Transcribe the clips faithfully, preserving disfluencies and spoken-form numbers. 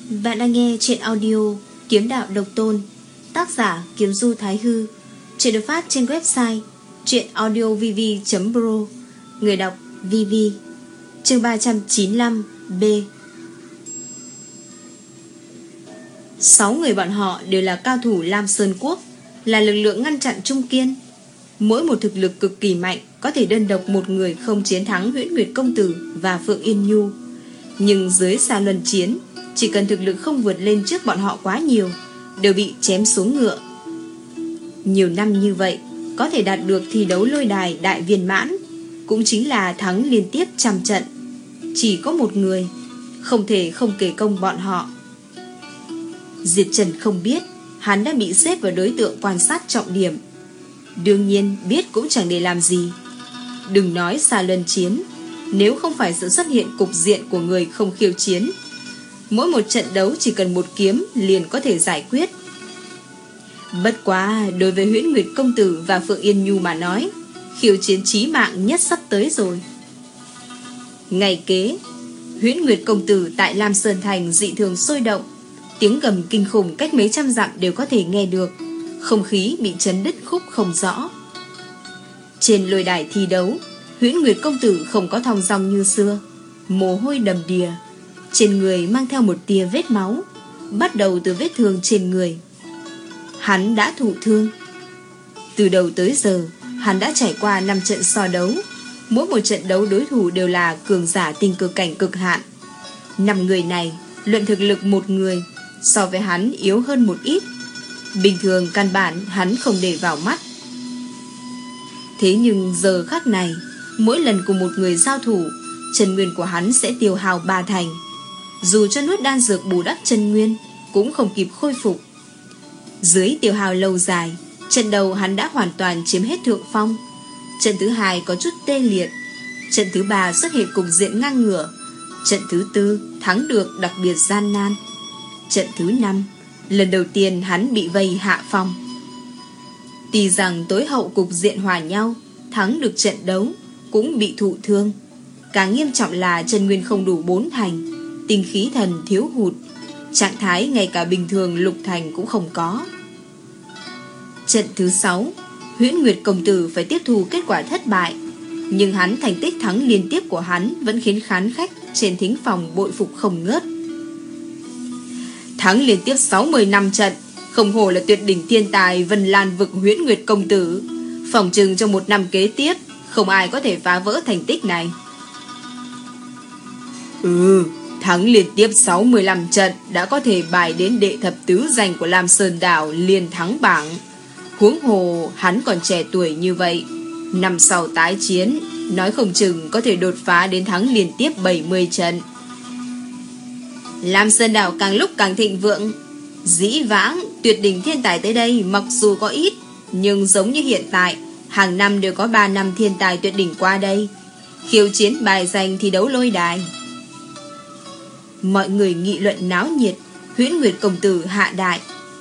Bạn đang nghe truyện audio Kiếm Đạo Độc Tôn, tác giả Kiếm Du Thái Hư. Truyện được phát trên website truyệnaudiovv chấm pro. Người đọc vê vê. Chương ba trăm chín mươi lăm B. Sáu người bọn họ đều là cao thủ Lam Sơn Quốc, là lực lượng ngăn chặn Trung Kiên. Mỗi một thực lực cực kỳ mạnh, có thể đơn độc một người không chiến thắng Huyễn Nguyệt Công Tử và Phượng Yên Nhu. Nhưng dưới xa luân chiến, chỉ cần thực lực không vượt lên trước bọn họ quá nhiều, đều bị chém xuống ngựa. Nhiều năm như vậy, có thể đạt được thi đấu lôi đài đại viên mãn, cũng chính là thắng liên tiếp trăm trận. Chỉ có một người, không thể không kể công bọn họ. Diệp Trần không biết hắn đã bị xếp vào đối tượng quan sát trọng điểm. Đương nhiên biết cũng chẳng để làm gì. Đừng nói xa luân chiến, nếu không phải sự xuất hiện cục diện của người không khiêu chiến, mỗi một trận đấu chỉ cần một kiếm liền có thể giải quyết. Bất quá đối với Huyễn Nguyệt Công Tử và Phượng Yên Nhu mà nói, khiêu chiến chí mạng nhất sắp tới rồi. Ngày kế, Huyễn Nguyệt Công Tử tại Lam Sơn Thành dị thường sôi động, tiếng gầm kinh khủng cách mấy trăm dặm đều có thể nghe được, không khí bị chấn đứt khúc không rõ. Trên lôi đài thi đấu, Huyễn Nguyệt Công Tử không có thong dong như xưa, mồ hôi đầm đìa, trên người mang theo một tia vết máu, bắt đầu từ vết thương trên người. Hắn đã thụ thương. Từ đầu tới giờ, hắn đã trải qua năm trận so đấu, mỗi một trận đấu đối thủ đều là cường giả tinh cực cảnh cực hạn. Năm người này, luận thực lực một người so với hắn yếu hơn một ít, bình thường căn bản hắn không để vào mắt. Thế nhưng giờ khắc này, mỗi lần cùng một người giao thủ, chân nguyên của hắn sẽ tiêu hao ba thành. Dù cho nuốt đan dược bù đắp chân nguyên, cũng không kịp khôi phục. Dưới tiêu hao lâu dài, trận đầu hắn đã hoàn toàn chiếm hết thượng phong. Trận thứ hai có chút tê liệt. Trận thứ ba xuất hiện cục diện ngang ngửa. Trận thứ tư thắng được đặc biệt gian nan. Trận thứ năm, lần đầu tiên hắn bị vây hạ phong. Tuy rằng tối hậu cục diện hòa nhau, thắng được trận đấu, cũng bị thụ thương. Càng nghiêm trọng là chân nguyên không đủ bốn thành, tinh khí thần thiếu hụt, trạng thái ngay cả bình thường lục thành cũng không có. Trận thứ sáu, Huyễn Nguyệt Công Tử phải tiếp thu kết quả thất bại, nhưng hắn thành tích thắng liên tiếp của hắn vẫn khiến khán khách trên thính phòng bội phục không ngớt. Thắng liên tiếp sáu mươi năm trận, không hổ là tuyệt đỉnh thiên tài Vân Lan vực Huyễn Nguyệt Công Tử. Phỏng chừng trong một năm kế tiếp, không ai có thể phá vỡ thành tích này. Ừ, thắng liên tiếp sáu mươi lăm trận đã có thể bài đến đệ thập tứ danh của Lam Sơn Đảo liền thắng bảng. Huống hồ hắn còn trẻ tuổi như vậy, năm sau tái chiến, nói không chừng có thể đột phá đến thắng liên tiếp bảy mươi trận. Lam Sơn Đảo càng lúc càng thịnh vượng. Dĩ vãng tuyệt đỉnh thiên tài tới đây mặc dù có ít, nhưng giống như hiện tại, hàng năm đều có ba năm thiên tài tuyệt đỉnh qua đây, khiêu chiến bài danh thi đấu lôi đài. Mọi người nghị luận náo nhiệt. Huyễn Nguyệt Công Tử hạ đại: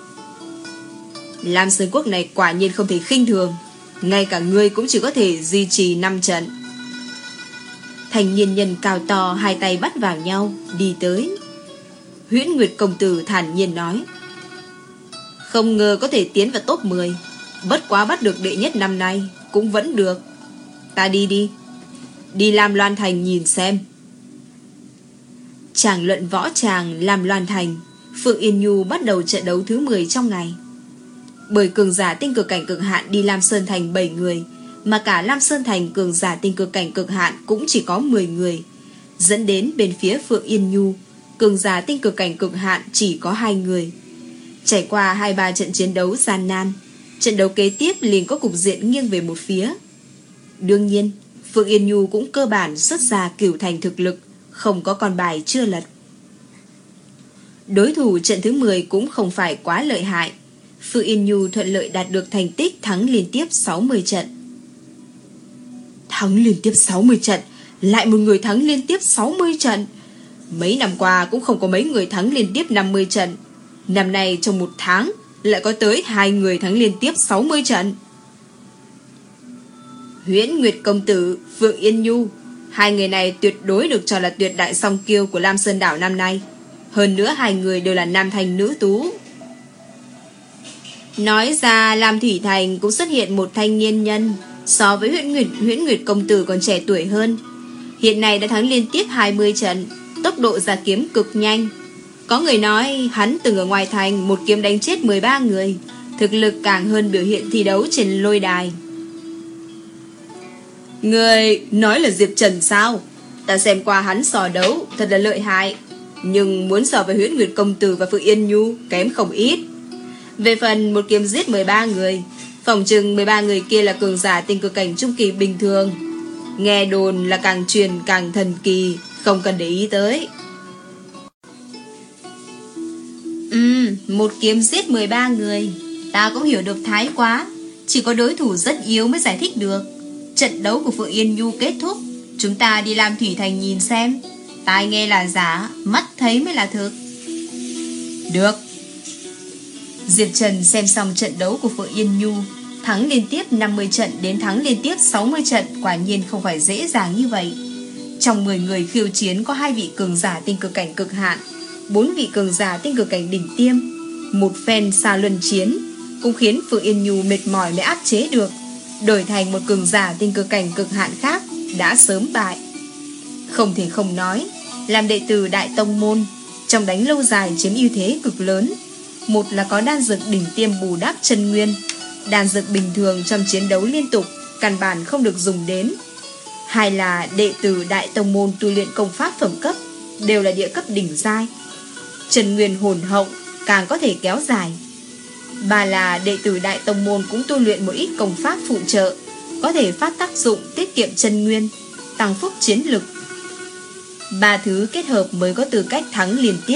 Lam Sơn Quốc này quả nhiên không thể khinh thường, ngay cả ngươi cũng chỉ có thể duy trì năm trận. Thành niên nhân cao to hai tay bắt vào nhau đi tới. Huyễn Nguyệt Công Tử thản nhiên nói: Không ngờ có thể tiến vào top mười, bất quá bắt được đệ nhất năm nay cũng vẫn được. Ta đi đi Đi Lam Loan Thành nhìn xem. Tràng luận võ tràng Lam Loan Thành, Phượng Yên Nhu bắt đầu trận đấu thứ mười trong ngày. Bởi cường giả tinh cực cảnh cực hạn đi Lam Sơn Thành bảy người, mà cả Lam Sơn Thành cường giả tinh cực cảnh cực hạn cũng chỉ có mười người, dẫn đến bên phía Phượng Yên Nhu, cường giả tinh cực cảnh cực hạn chỉ có hai người. Trải qua hai ba trận chiến đấu gian nan, trận đấu kế tiếp liền có cục diện nghiêng về một phía. Đương nhiên, Phượng Yên Nhu cũng cơ bản xuất ra cửu thành thực lực, không có con bài chưa lật. Đối thủ trận thứ mười cũng không phải quá lợi hại. Phượng Yên Nhu thuận lợi đạt được thành tích thắng liên tiếp sáu mươi trận. Thắng liên tiếp sáu mươi trận, lại một người thắng liên tiếp sáu mươi trận. Mấy năm qua cũng không có mấy người thắng liên tiếp năm mươi trận. Năm nay trong một tháng lại có tới hai người thắng liên tiếp sáu mươi trận. Huyễn Nguyệt Công Tử, Phượng Yên Nhu, hai người này tuyệt đối được cho là tuyệt đại song kiêu của Lam Sơn Đảo năm nay. Hơn nữa hai người đều là nam thanh nữ tú. Nói ra Lam Thủy Thành cũng xuất hiện một thanh niên nhân, so với Huyễn Nguyệt, Huyễn Nguyệt công tử còn trẻ tuổi hơn. Hiện nay đã thắng liên tiếp hai mươi trận, tốc độ ra kiếm cực nhanh. Có người nói hắn từng ở ngoài thành một kiếm đánh chết mười ba người, thực lực càng hơn biểu hiện thi đấu trên lôi đài. Người nói là Diệp Trần sao? Ta xem qua hắn sò đấu, thật là lợi hại. Nhưng muốn so với Huyễn Nguyệt công tử và Phượng Yên Nhu kém không ít. Về phần một kiếm giết mười ba người, phỏng chừng mười ba người kia là cường giả tinh cực cảnh trung kỳ bình thường. Nghe đồn là càng truyền càng thần kỳ, không cần để ý tới. Ừ, một kiếm giết mười ba người, ta cũng hiểu được thái quá. Chỉ có đối thủ rất yếu mới giải thích được. Trận đấu của Phượng Yên Nhu kết thúc, chúng ta đi Lam Thủy Thành nhìn xem. Tai nghe là giả, mắt thấy mới là thực. Được. Diệp Trần xem xong trận đấu của Phượng Yên Nhu, thắng liên tiếp năm mươi trận đến thắng liên tiếp sáu mươi trận, quả nhiên không phải dễ dàng như vậy. Trong mười người khiêu chiến có hai vị cường giả tinh cực cảnh cực hạn, bốn vị cường giả tinh cực cảnh đỉnh tiêm. Một phen xa luân chiến cũng khiến Phượng Yên Nhu mệt mỏi mới áp chế được, đổi thành một cường giả tinh cực cảnh cực hạn khác đã sớm bại. Không thể không nói, làm đệ tử Đại Tông Môn, trong đánh lâu dài chiếm ưu thế cực lớn. Một là có đan dược đỉnh tiêm bù đắp chân nguyên, đan dược bình thường trong chiến đấu liên tục căn bản không được dùng đến. Hai là đệ tử Đại Tông Môn tu luyện công pháp phẩm cấp đều là địa cấp đỉnh giai, chân nguyên hồn hậu càng có thể kéo dài. Ba là đệ tử Đại Tông Môn cũng tu luyện một ít công pháp phụ trợ, có thể phát tác dụng tiết kiệm chân nguyên, tăng phúc chiến lực. Ba thứ kết hợp mới có tư cách thắng liên tiếp.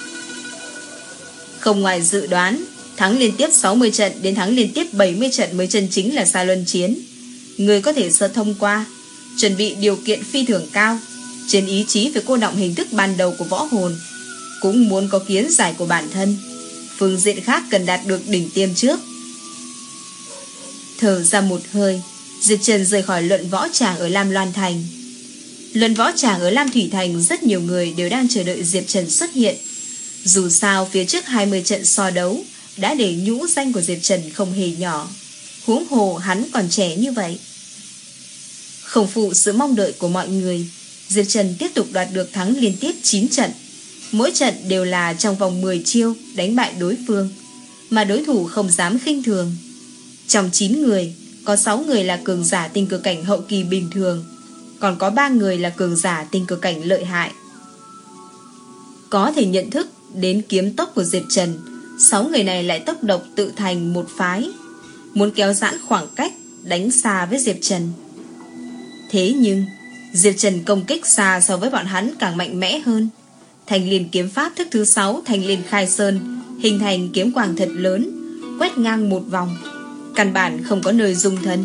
Không ngoài dự đoán, thắng liên tiếp sáu mươi trận đến thắng liên tiếp bảy mươi trận mới chân chính là xa luân chiến. Người có thể sơ thông qua, chuẩn bị điều kiện phi thường cao, trên ý chí về cô động hình thức ban đầu của võ hồn, cũng muốn có kiến giải của bản thân. Phương diện khác cần đạt được đỉnh tiêm trước. Thở ra một hơi, Diệp Trần rời khỏi luận võ tràng ở Lam Loan Thành. Luận võ tràng ở Lam Thủy Thành rất nhiều người đều đang chờ đợi Diệp Trần xuất hiện. Dù sao phía trước hai mươi trận so đấu đã để nhũ danh của Diệp Trần không hề nhỏ, huống hồ hắn còn trẻ như vậy. Không phụ sự mong đợi của mọi người, Diệp Trần tiếp tục đoạt được thắng liên tiếp chín trận. Mỗi trận đều là trong vòng mười chiêu đánh bại đối phương, mà đối thủ không dám khinh thường. Trong chín người, có sáu người là cường giả tinh cực cảnh hậu kỳ bình thường, còn có ba người là cường giả tinh cực cảnh lợi hại. Có thể nhận thức đến kiếm tốc của Diệp Trần, sáu người này lại tốc độc tự thành một phái, muốn kéo giãn khoảng cách, đánh xa với Diệp Trần. Thế nhưng Diệp Trần công kích xa so với bọn hắn càng mạnh mẽ hơn. Thành Liên kiếm pháp thức thứ sáu Thành Liên Khai Sơn hình thành kiếm quang thật lớn, quét ngang một vòng, căn bản không có nơi dung thân.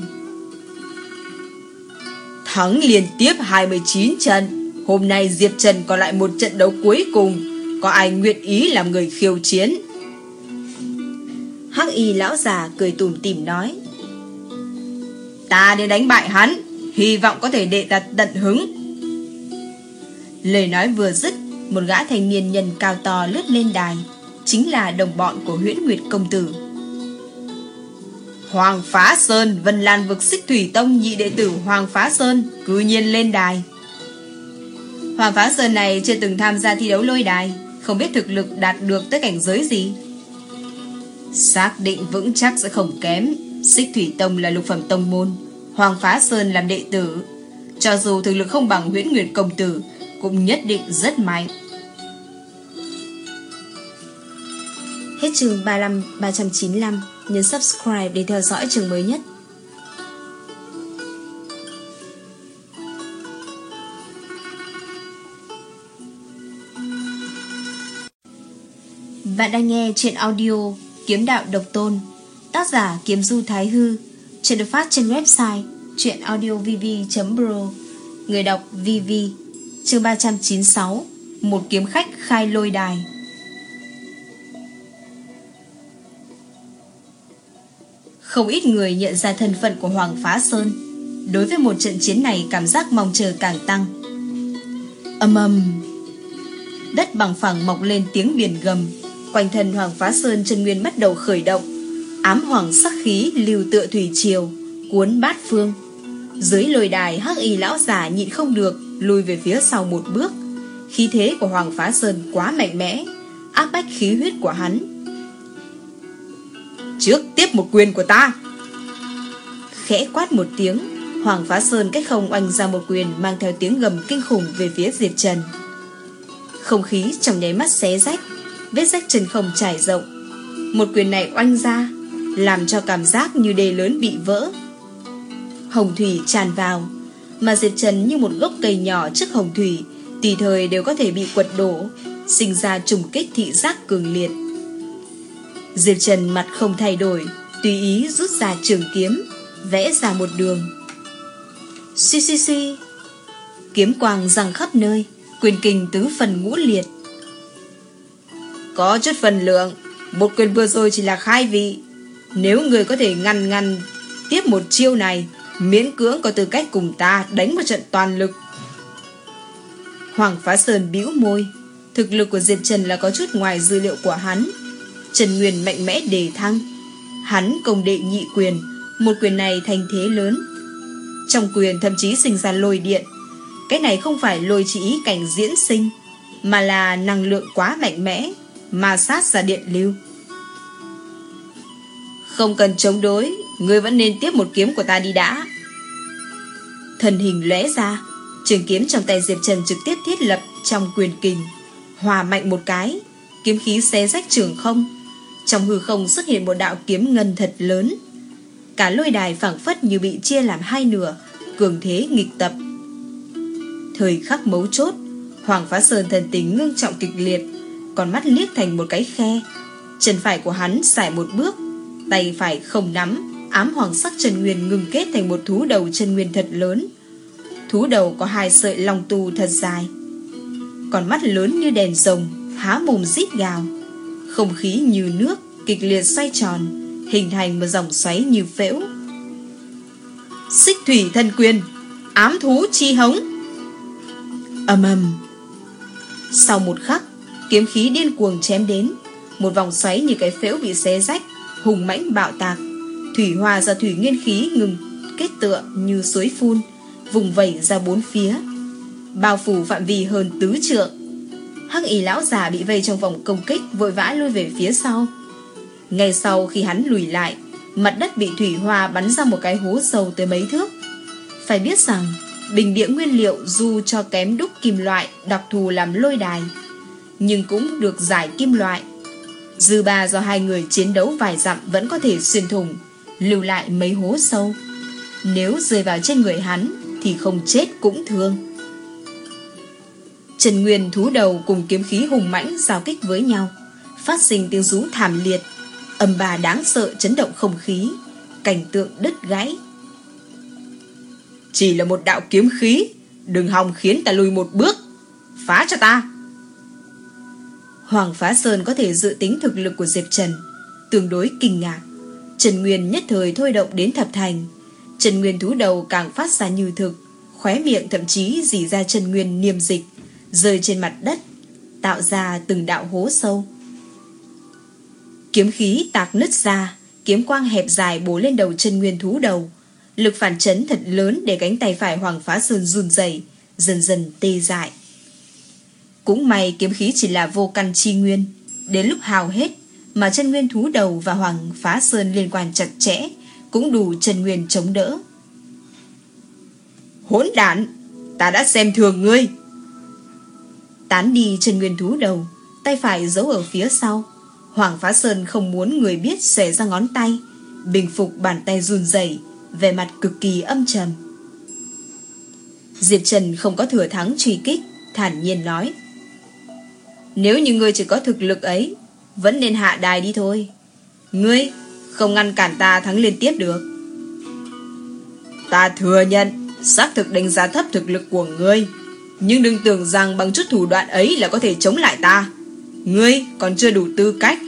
Thắng liên tiếp hai mươi chín trận, hôm nay Diệp Trần còn lại một trận đấu cuối cùng, có ai nguyện ý làm người khiêu chiến? Hắc y lão già cười tủm tỉm nói: Ta đến đánh bại hắn, hy vọng có thể để ta tận hứng. Lời nói vừa dứt, một gã thanh niên nhân cao to lướt lên đài, chính là đồng bọn của Huyễn Nguyệt công tử. Hoàng Phá Sơn, Vân Lan vực Xích Thủy Tông nhị đệ tử Hoàng Phá Sơn cư nhiên lên đài. Hoàng Phá Sơn này chưa từng tham gia thi đấu lôi đài, không biết thực lực đạt được tới cảnh giới gì. Xác định vững chắc sẽ không kém. Xích Thủy Tông là lục phẩm tông môn, Hoàng Phá Sơn làm đệ tử, cho dù thực lực không bằng Huyễn Nguyệt công tử cũng nhất định rất mạnh. Hết chương ba mươi lăm ba trăm chín mươi lăm. Nhấn subscribe để theo dõi chương mới nhất. Bạn đang nghe truyện audio Kiếm Đạo Độc Tôn, tác giả Kiếm Du Thái Hư. Chuyện được phát trên website truyệnaudiovv chấm pro. Người đọc vê vê. Chương ba trăm chín mươi sáu. Một kiếm khách khai lôi đài. Không ít người nhận ra thân phận của Hoàng Phá Sơn, đối với một trận chiến này cảm giác mong chờ càng tăng. Ầm ầm. Đất bằng phẳng mọc lên tiếng biển gầm. Quanh thân Hoàng Phá Sơn chân nguyên bắt đầu khởi động. Ám hoàng sắc khí lưu tựa thủy triều, cuốn bát phương. Dưới lôi đài, Hắc Y lão giả nhịn không được lùi về phía sau một bước. Khí thế của Hoàng Phá Sơn quá mạnh mẽ, áp bách khí huyết của hắn. Trước tiếp một quyền của ta. Khẽ quát một tiếng, Hoàng Phá Sơn cách không oanh ra một quyền mang theo tiếng gầm kinh khủng về phía Diệp Trần. Không khí trong nháy mắt xé rách, vết rách chân không trải rộng. Một quyền này oanh ra, làm cho cảm giác như đê lớn bị vỡ. Hồng thủy tràn vào, mà Diệp Trần như một gốc cây nhỏ trước hồng thủy, tùy thời đều có thể bị quật đổ, sinh ra trùng kích thị giác cường liệt. Diệp Trần mặt không thay đổi, tùy ý rút ra trường kiếm, vẽ ra một đường. Suy suy suy, kiếm quang giăng khắp nơi, quyền kình tứ phần ngũ liệt. Có chút phần lượng, một quyền vừa rồi chỉ là khai vị. Nếu người có thể ngăn ngăn tiếp một chiêu này, miễn cưỡng có tư cách cùng ta đánh một trận toàn lực. Hoàng Phá Sơn bĩu môi. Thực lực của Diệp Trần là có chút ngoài dữ liệu của hắn. Trần Nguyên mạnh mẽ đề thăng. Hắn công đệ nhị quyền, một quyền này thành thế lớn. Trong quyền thậm chí sinh ra lôi điện. Cái này không phải lôi chỉ ý cảnh diễn sinh, mà là năng lượng quá mạnh mẽ, ma sát ra điện lưu. Không cần chống đối, ngươi vẫn nên tiếp một kiếm của ta đi đã. Thân hình lóe ra, trường kiếm trong tay Diệp Trần trực tiếp thiết lập trong quyền kình, hòa mạnh một cái, kiếm khí xé rách trường không. Trong hư không xuất hiện một đạo kiếm ngân thật lớn. Cả lôi đài phảng phất như bị chia làm hai nửa, cường thế nghịch tập. Thời khắc mấu chốt, Hoàng Phá Sơn thần tình ngưng trọng kịch liệt, con mắt liếc thành một cái khe. Chân phải của hắn sải một bước, tay phải không nắm, ám hoàng sắc chân nguyên ngưng kết thành một thú đầu chân nguyên thật lớn. Thú đầu có hai sợi long tu thật dài, con mắt lớn như đèn rồng, há mồm rít gào. Không khí như nước kịch liệt xoay tròn, hình thành một dòng xoáy như phễu. Xích thủy thân quyền, ám thú chi hống. Ầm ầm. Sau một khắc, kiếm khí điên cuồng chém đến, một vòng xoáy như cái phễu bị xé rách, hùng mãnh bạo tạc. Thủy hoa ra thủy nguyên khí ngừng kết tựa như suối phun, vùng vẩy ra bốn phía, bao phủ phạm vi hơn tứ trượng. Hắc Y lão già bị vây trong vòng công kích, vội vã lui về phía sau. Ngay sau khi hắn lùi lại, mặt đất bị thủy hoa bắn ra một cái hố sâu tới mấy thước. Phải biết rằng bình địa nguyên liệu dù cho kém đúc kim loại đặc thù làm lôi đài, nhưng cũng được giải kim loại. Dư ba do hai người chiến đấu vài dặm vẫn có thể xuyên thủng, lưu lại mấy hố sâu. Nếu rơi vào trên người hắn thì không chết cũng thương. Trần Nguyên thú đầu cùng kiếm khí hùng mãnh giao kích với nhau, phát sinh tiếng rú thảm liệt, âm bà đáng sợ chấn động không khí, cảnh tượng đứt gãy. Chỉ là một đạo kiếm khí, đừng hòng khiến ta lùi một bước, phá cho ta. Hoàng Phá Sơn có thể dự tính thực lực của Diệp Trần, tương đối kinh ngạc. Trần Nguyên nhất thời thôi động đến thập thành. Trần Nguyên thú đầu càng phát ra như thực, khóe miệng thậm chí rỉ ra Trần Nguyên niêm dịch, rơi trên mặt đất, tạo ra từng đạo hố sâu. Kiếm khí tạc nứt ra, kiếm quang hẹp dài bổ lên đầu Trần Nguyên thú đầu. Lực phản chấn thật lớn để cánh tay phải Hoàng Phá Sơn run rẩy, dần dần tê dại. Cũng may kiếm khí chỉ là vô căn chi nguyên, đến lúc hao hết mà Trần Nguyên thú đầu và Hoàng Phá Sơn liên quan chặt chẽ, cũng đủ Trần Nguyên chống đỡ. Hỗn đản, ta đã xem thường ngươi. Tán đi Trần Nguyên thú đầu, tay phải giấu ở phía sau. Hoàng Phá Sơn không muốn người biết xòe ra ngón tay, bình phục bàn tay run rẩy, vẻ mặt cực kỳ âm trầm. Diệp Trần không có thừa thắng truy kích, thản nhiên nói: Nếu như ngươi chỉ có thực lực ấy, vẫn nên hạ đài đi thôi. Ngươi không ngăn cản ta thắng liên tiếp được. Ta thừa nhận xác thực đánh giá thấp thực lực của ngươi, nhưng đừng tưởng rằng bằng chút thủ đoạn ấy là có thể chống lại ta. Ngươi còn chưa đủ tư cách.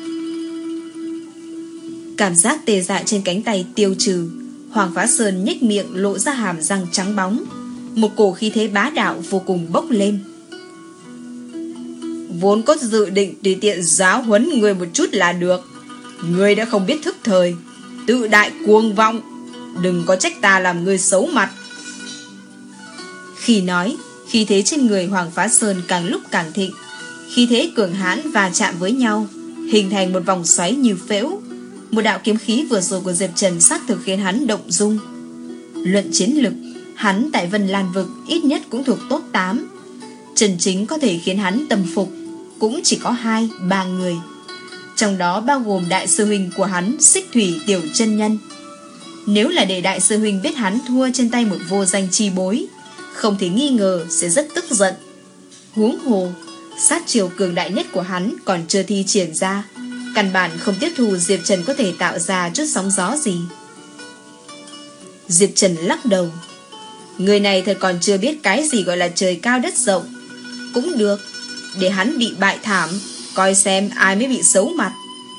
Cảm giác tê dại trên cánh tay tiêu trừ, Hoàng Phá Sơn nhếch miệng lộ ra hàm răng trắng bóng, một cổ khí thế bá đạo vô cùng bốc lên. vốn có dự định tùy tiện giáo huấn người một chút là được. Ngươi đã không biết thức thời, tự đại cuồng vọng, đừng có trách ta làm ngươi xấu mặt. Khi nói, khí thế trên người Hoàng Phá Sơn càng lúc càng thịnh. Khí thế cường hãn va chạm với nhau, hình thành một vòng xoáy như phễu. Một đạo kiếm khí vừa rồi của Diệp Trần xác thực khiến hắn động dung. Luận chiến lực, hắn tại Vân Lan Vực ít nhất cũng thuộc top tám. Trần chính có thể khiến hắn tâm phục cũng chỉ có hai, ba người. Trong đó bao gồm đại sư huynh của hắn, Xích Thủy Tiểu Chân Nhân. Nếu là để đại sư huynh biết hắn thua trên tay một vô danh chi bối, không thể nghi ngờ sẽ rất tức giận. Huống hồ, sát chiêu cường đại nhất của hắn còn chưa thi triển ra, căn bản không tiếp thu Diệp Trần có thể tạo ra chút sóng gió gì. Diệp Trần lắc đầu. Người này thật còn chưa biết cái gì gọi là trời cao đất rộng. Cũng được, để hắn bị bại thảm, coi xem ai mới bị xấu mặt.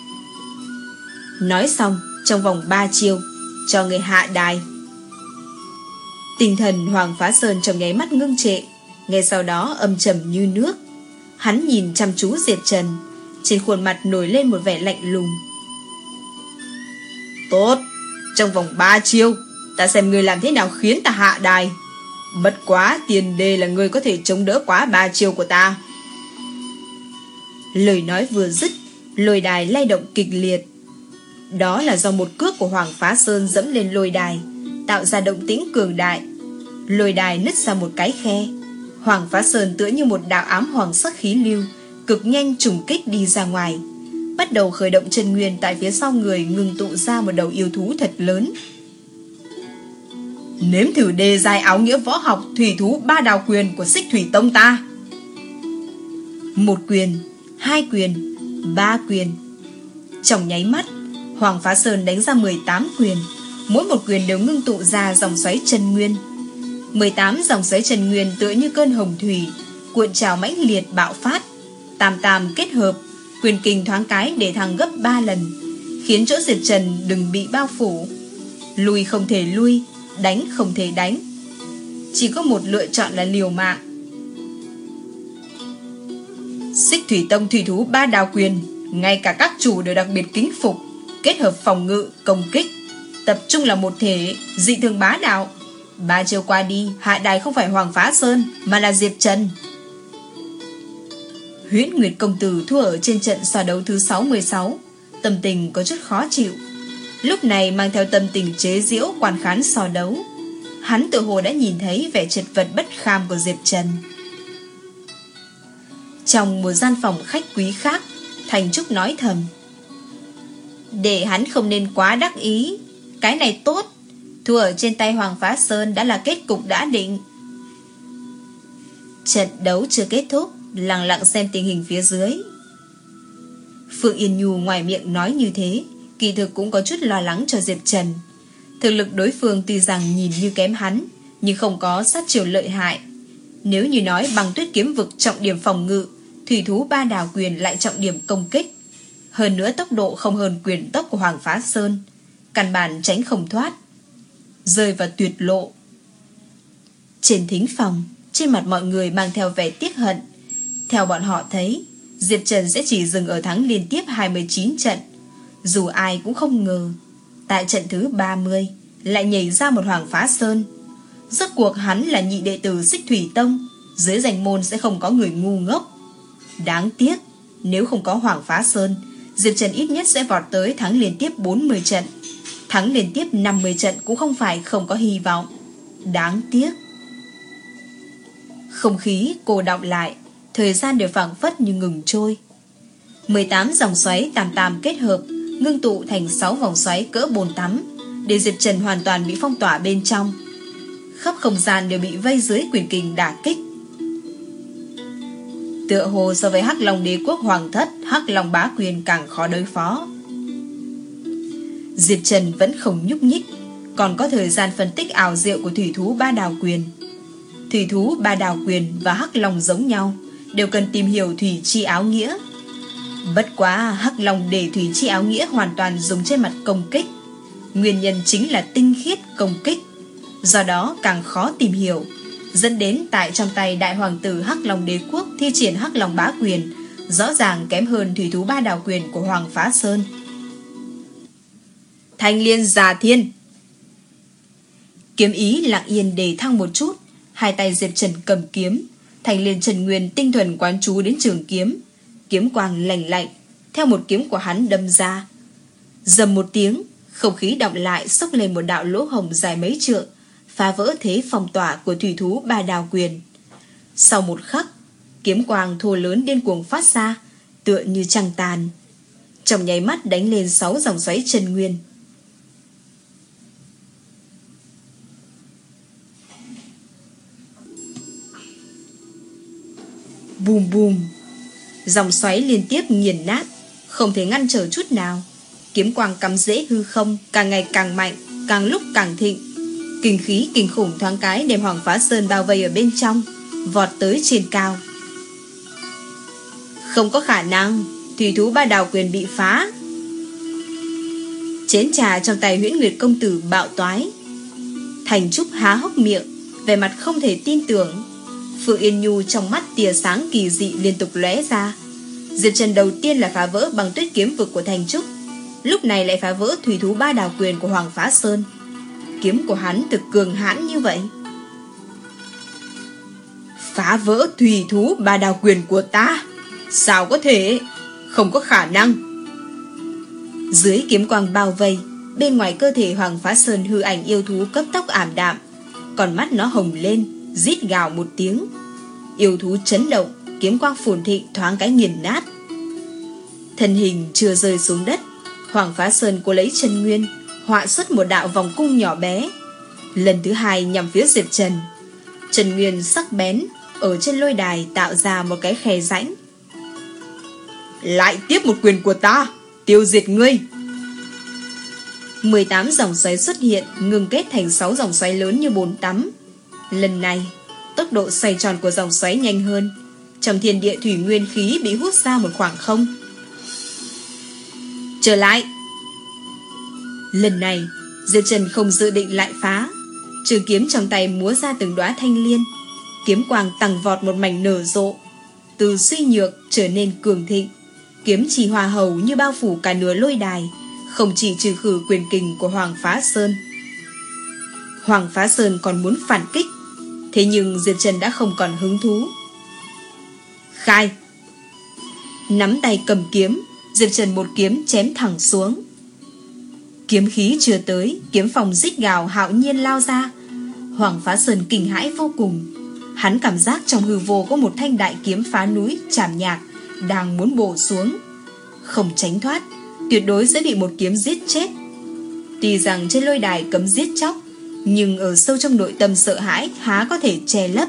Nói xong, trong vòng ba chiêu, cho người hạ đài. Tinh thần Hoàng Phá Sơn trong nháy mắt ngưng trệ, ngay sau đó âm trầm như nước. Hắn nhìn chăm chú Diệp Trần, trên khuôn mặt nổi lên một vẻ lạnh lùng. Tốt, trong vòng ba chiêu, ta xem ngươi làm thế nào khiến ta hạ đài. Bất quá tiền đề là ngươi có thể chống đỡ quá ba chiêu của ta. Lời nói vừa dứt, lôi đài lay động kịch liệt. Đó là do một cước của Hoàng Phá Sơn dẫm lên lôi đài, tạo ra động tĩnh cường đại. Lôi đài nứt ra một cái khe. Hoàng Phá Sơn tựa như một đạo ám hoàng sắc khí lưu, cực nhanh trùng kích đi ra ngoài, bắt đầu khởi động chân nguyên tại phía sau người, ngừng tụ ra một đầu yêu thú thật lớn. Nếm thử đề giai áo nghĩa võ học thủy thú ba đào quyền của Xích Thủy Tông ta. Một quyền, hai quyền, ba quyền. Trong nháy mắt, Hoàng Phá Sơn đánh ra mười tám quyền, mỗi một quyền đều ngưng tụ ra dòng xoáy chân nguyên. mười tám dòng xoáy chân nguyên tựa như cơn hồng thủy, cuộn trào mãnh liệt bạo phát, tam tam kết hợp, quyền kình thoáng cái để thăng gấp ba lần, khiến chỗ Diệp Trần đừng bị bao phủ. Lui không thể lui, đánh không thể đánh, chỉ có một lựa chọn là liều mạng. Xích Thủy Tông thủy thú ba đào quyền, ngay cả các chủ đều đặc biệt kính phục, kết hợp phòng ngự, công kích, tập trung là một thể, dị thường bá đạo. Ba chiều qua đi, hạ đài không phải Hoàng Phá Sơn mà là Diệp Trần. Huyễn Nguyệt công tử thua ở trên trận so đấu thứ sáu mươi sáu, tâm tình có chút khó chịu. Lúc này mang theo tâm tình chế giễu quan khán so đấu. Hắn tự hồ đã nhìn thấy vẻ chật vật bất kham của Diệp Trần. Trong một gian phòng khách quý khác, Thành Trúc nói thầm: để hắn không nên quá đắc ý. Cái này tốt, thua ở trên tay Hoàng Phá Sơn đã là kết cục đã định. Trận đấu chưa kết thúc, lặng lặng xem tình hình phía dưới. Phượng Yên Nhu ngoài miệng nói như thế, kỳ thực cũng có chút lo lắng cho Diệp Trần. Thực lực đối phương tuy rằng nhìn như kém hắn, nhưng không có sát chiều lợi hại. Nếu như nói Băng Tuyết kiếm vực trọng điểm phòng ngự, thủy thú ba đào quyền lại trọng điểm công kích, hơn nữa tốc độ không hơn quyền tốc của Hoàng Phá Sơn, căn bản tránh không thoát, rơi vào tuyệt lộ. Trên thính phòng, trên mặt mọi người mang theo vẻ tiếc hận. Theo bọn họ thấy, Diệp Trần sẽ chỉ dừng ở thắng liên tiếp hai mươi chín trận. Dù ai cũng không ngờ, tại trận thứ ba mươi lại nhảy ra một Hoàng Phá Sơn. Rốt cuộc hắn là nhị đệ tử Xích Thủy Tông, dưới danh môn sẽ không có người ngu ngốc. Đáng tiếc, nếu không có Hoàng Phá Sơn, Diệp Trần ít nhất sẽ vọt tới thắng liên tiếp bốn mươi trận. Thắng liên tiếp năm mươi trận cũng không phải không có hy vọng. Đáng tiếc. Không khí cô đọng lại, thời gian đều phảng phất như ngừng trôi. mười tám dòng xoáy tam tam kết hợp, ngưng tụ thành sáu vòng xoáy cỡ bồn tắm, để Diệp Trần hoàn toàn bị phong tỏa bên trong. Khắp không gian đều bị vây dưới quyền kình đả kích. Tựa hồ so với Hắc Long Đế Quốc Hoàng Thất, Hắc Long Bá Quyền càng khó đối phó. Diệp Trần vẫn không nhúc nhích, còn có thời gian phân tích ảo diệu của thủy thú ba đào quyền. Thủy thú ba đào quyền và Hắc Long giống nhau, đều cần tìm hiểu thủy chi áo nghĩa. Bất quá Hắc Long để thủy chi áo nghĩa hoàn toàn dùng trên mặt công kích, nguyên nhân chính là tinh khiết công kích, do đó càng khó tìm hiểu, dẫn đến tại trong tay đại hoàng tử Hắc Long Đế Quốc thi triển Hắc Long Bá Quyền rõ ràng kém hơn thủy thú ba đào quyền của Hoàng Phá Sơn. Thanh liên già thiên. Kiếm ý lặng yên đề thăng một chút, hai tay Diệp Trần cầm kiếm, thanh liên Trần Nguyên tinh thuần quán chú đến trường kiếm, kiếm quang lạnh lạnh theo một kiếm của hắn đâm ra. Dầm một tiếng, không khí đọng lại, xốc lên một đạo lỗ hổng dài mấy trượng, phá vỡ thế phong tỏa của thủy thú ba đào quyền. Sau một khắc, kiếm quang thô lớn điên cuồng phát ra, tựa như trăng tàn, trong nháy mắt đánh lên sáu dòng xoáy chân nguyên. Bùm bùm, dòng xoáy liên tiếp nghiền nát, không thể ngăn trở chút nào. Kiếm quang cắm rễ hư không, càng ngày càng mạnh, càng lúc càng thịnh. Kinh khí kinh khủng thoáng cái đem Hoàng Phá Sơn bao vây ở bên trong, vọt tới trên cao. Không có khả năng, thủy thú ba đào quyền bị phá. Chén trà trong tay Huyễn Nguyệt công tử bạo toái. Thành Trúc há hốc miệng, vẻ mặt không thể tin tưởng. Phượng Yên Nhu trong mắt tia sáng kỳ dị liên tục lóe ra. Diệp Trần đầu tiên là phá vỡ bằng tuyết kiếm vực của Thành Trúc, lúc này lại phá vỡ thủy thú ba đào quyền của Hoàng Phá Sơn. Kiếm của hắn thực cường hãn như vậy. Phá vỡ thủy thú ba đào quyền của ta? Sao có thể? Không có khả năng. Dưới kiếm quang bao vây, bên ngoài cơ thể Hoàng Phá Sơn hư ảnh yêu thú cấp tốc ảm đạm, còn mắt nó hồng lên, rít gào một tiếng. Yêu thú chấn động, kiếm quang phồn thịnh thoáng cái nghiền nát. Thân hình chưa rơi xuống đất, Hoàng Phá Sơn cố lấy chân nguyên họa xuất một đạo vòng cung nhỏ bé, lần thứ hai nhằm phía Diệp Trần. Chân nguyên sắc bén ở trên lôi đài tạo ra một cái khe rãnh. Lại tiếp một quyền của ta, tiêu diệt ngươi. mười tám dòng xoáy xuất hiện, ngừng kết thành sáu dòng xoáy lớn như bồn tắm. Lần này, tốc độ xoay tròn của dòng xoáy nhanh hơn. Trong thiên địa thủy nguyên khí bị hút ra một khoảng không. Trở lại. Lần này, Diệp Trần không dự định lại phá. Trường kiếm trong tay múa ra từng đóa thanh liên, kiếm quang tăng vọt một mảnh nở rộ, từ suy nhược trở nên cường thịnh. Kiếm chỉ hòa hầu như bao phủ cả nửa lôi đài, không chỉ trừ khử quyền kình của Hoàng Phá Sơn. Hoàng Phá Sơn còn muốn phản kích, thế nhưng Diệp Trần đã không còn hứng thú. Khai. Nắm tay cầm kiếm, Diệp Trần một kiếm chém thẳng xuống. Kiếm khí chưa tới, kiếm phòng rít gào hạo nhiên lao ra. Hoàng Phá Sơn kinh hãi vô cùng. Hắn cảm giác trong hư vô có một thanh đại kiếm phá núi chảm nhạc đang muốn bổ xuống. Không tránh thoát, tuyệt đối sẽ bị một kiếm giết chết. Tuy rằng trên lôi đài cấm giết chóc, nhưng ở sâu trong nội tâm sợ hãi há có thể che lấp.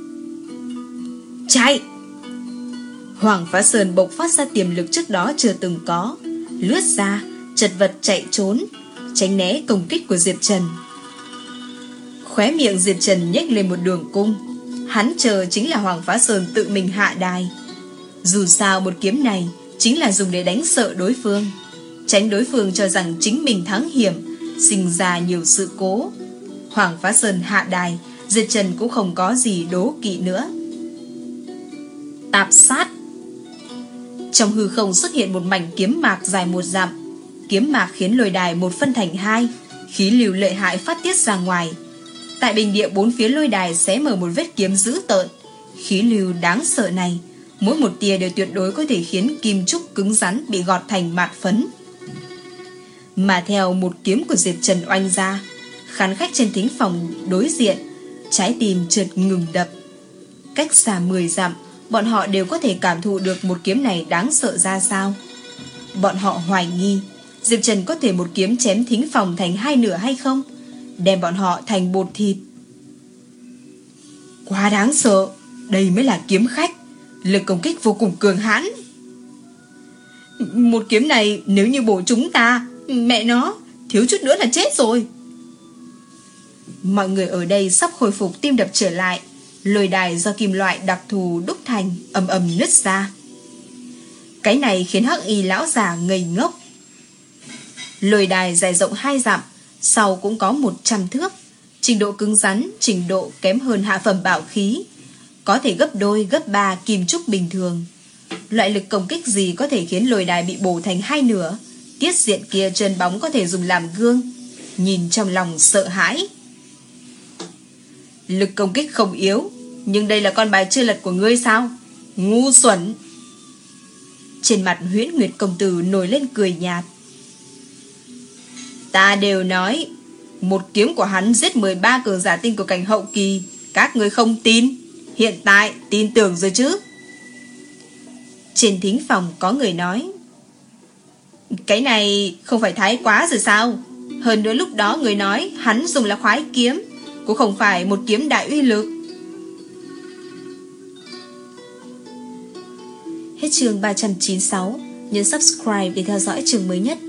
Chạy! Hoàng Phá Sơn bộc phát ra tiềm lực trước đó chưa từng có, lướt ra, chật vật chạy trốn, tránh né công kích của Diệp Trần. Khóe miệng Diệp Trần nhếch lên một đường cung. Hắn chờ chính là Hoàng Phá Sơn tự mình hạ đài. Dù sao một kiếm này chính là dùng để đánh sợ đối phương, tránh đối phương cho rằng chính mình thắng hiểm, sinh ra nhiều sự cố. Hoàng Phá Sơn hạ đài, Diệp Trần cũng không có gì đố kỵ nữa. Tạp sát. Trong hư không xuất hiện một mảnh kiếm mạc dài một dặm. Kiếm mạc khiến lôi đài một phân thành hai, khí lưu lợi hại phát tiết ra ngoài. Tại bình địa bốn phía lôi đài xé mở một vết kiếm dữ tợn. Khí lưu đáng sợ này, mỗi một tia đều tuyệt đối có thể khiến kim trúc cứng rắn bị gọt thành mạt phấn. Mà theo một kiếm của Diệp Trần oanh ra, khán khách trên thính phòng đối diện, trái tim chợt ngừng đập. Cách xa mười dặm, bọn họ đều có thể cảm thụ được một kiếm này đáng sợ ra sao. Bọn họ hoài nghi Diệp Trần có thể một kiếm chém thính phòng thành hai nửa hay không, đem bọn họ thành bột thịt. Quá đáng sợ, đây mới là kiếm khách, lực công kích vô cùng cường hãn. Một kiếm này nếu như bổ chúng ta, mẹ nó, thiếu chút nữa là chết rồi. Mọi người ở đây sắp khôi phục tim đập trở lại. Lôi đài do kim loại đặc thù đúc thành ầm ầm nứt ra. Cái này khiến hắc y lão già ngây ngốc. Lôi đài dài rộng hai dặm, sau cũng có một trăm thước, trình độ cứng rắn, trình độ kém hơn hạ phẩm bảo khí, có thể gấp đôi gấp ba kim trúc bình thường. Loại lực công kích gì có thể khiến lôi đài bị bổ thành hai nửa? Tiết diện kia trơn bóng có thể dùng làm gương. Nhìn trong lòng sợ hãi. Lực công kích không yếu, nhưng đây là con bài chưa lật của ngươi sao? Ngu xuẩn. Trên mặt Huyễn Nguyệt công tử nổi lên cười nhạt. Ta đều nói một kiếm của hắn giết mười ba cường giả tinh của cảnh hậu kỳ. Các ngươi không tin. Hiện tại tin tưởng rồi chứ? Trên thính phòng có người nói, cái này không phải thái quá rồi sao? Hơn nữa lúc đó người nói hắn dùng là khoái kiếm, cũng không phải một kiếm đại uy lực. Hết chương ba trăm chín mươi sáu. Nhấn subscribe để theo dõi chương mới nhất.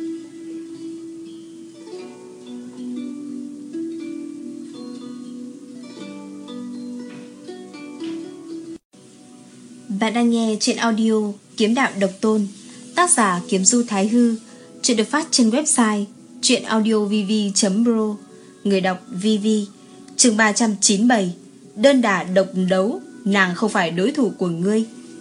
Bạn đang nghe truyện audio Kiếm Đạo Độc Tôn, tác giả Kiếm Du Thái Hư. Truyện được phát trên website truyệnaudiovv chấm pro. Người đọc vê vê. Chương ba trăm chín mươi bảy. Đơn đả độc đấu, nàng không phải đối thủ của ngươi.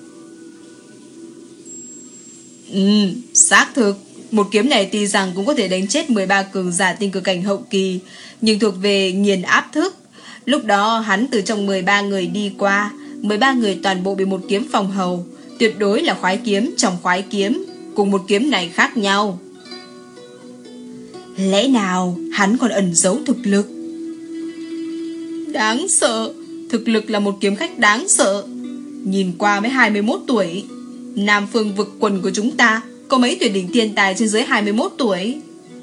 Ừ, xác thực. Một kiếm này tuy rằng cũng có thể đánh chết mười ba cường giả tinh cực cảnh hậu kỳ, nhưng thuộc về nghiền áp thức. Lúc đó hắn từ trong mười ba người đi qua, mười ba người toàn bộ bị một kiếm phòng hầu. Tuyệt đối là khoái kiếm trong khoái kiếm, cùng một kiếm này khác nhau. Lẽ nào hắn còn ẩn giấu thực lực? Đáng sợ. Thực lực là một kiếm khách đáng sợ. Nhìn qua mới hai mươi mốt tuổi. Nam phương vực quần của chúng ta có mấy tuyệt đỉnh thiên tài trên dưới hai mươi mốt tuổi?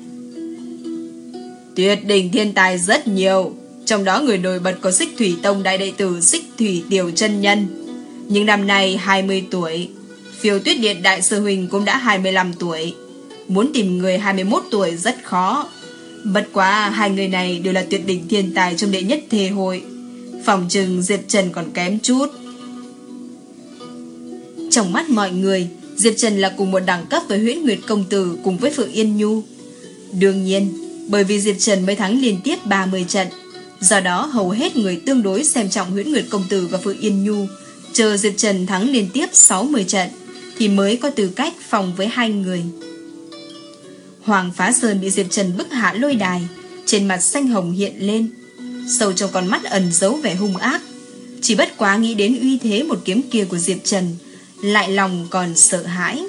Tuyệt đỉnh thiên tài rất nhiều. Trong đó người nổi bật có Xích Thủy Tông đại đệ tử Xích Thủy Tiểu Chân Nhân, nhưng năm nay hai mươi tuổi. Phiêu Tuyết Điện đại sư huynh cũng đã hai mươi lăm tuổi. Muốn tìm người hai mươi mốt tuổi rất khó. Bất quá hai người này đều là tuyệt đỉnh thiên tài trong đệ nhất thề hội. Phòng trừng Diệp Trần còn kém chút. Trong mắt mọi người, Diệp Trần là cùng một đẳng cấp với Huyễn Nguyệt công tử cùng với Phượng Yên Nhu. Đương nhiên, bởi vì Diệp Trần mới thắng liên tiếp ba mươi trận, do đó hầu hết người tương đối xem trọng Huyễn Nguyệt công tử và Phượng Yên Nhu. Chờ Diệp Trần thắng liên tiếp sáu mươi trận thì mới có tư cách phòng với hai người. Hoàng Phá Sơn bị Diệp Trần bức hạ lôi đài, trên mặt xanh hồng hiện lên, sâu trong con mắt ẩn giấu vẻ hung ác. Chỉ bất quá nghĩ đến uy thế một kiếm kia của Diệp Trần, lại lòng còn sợ hãi.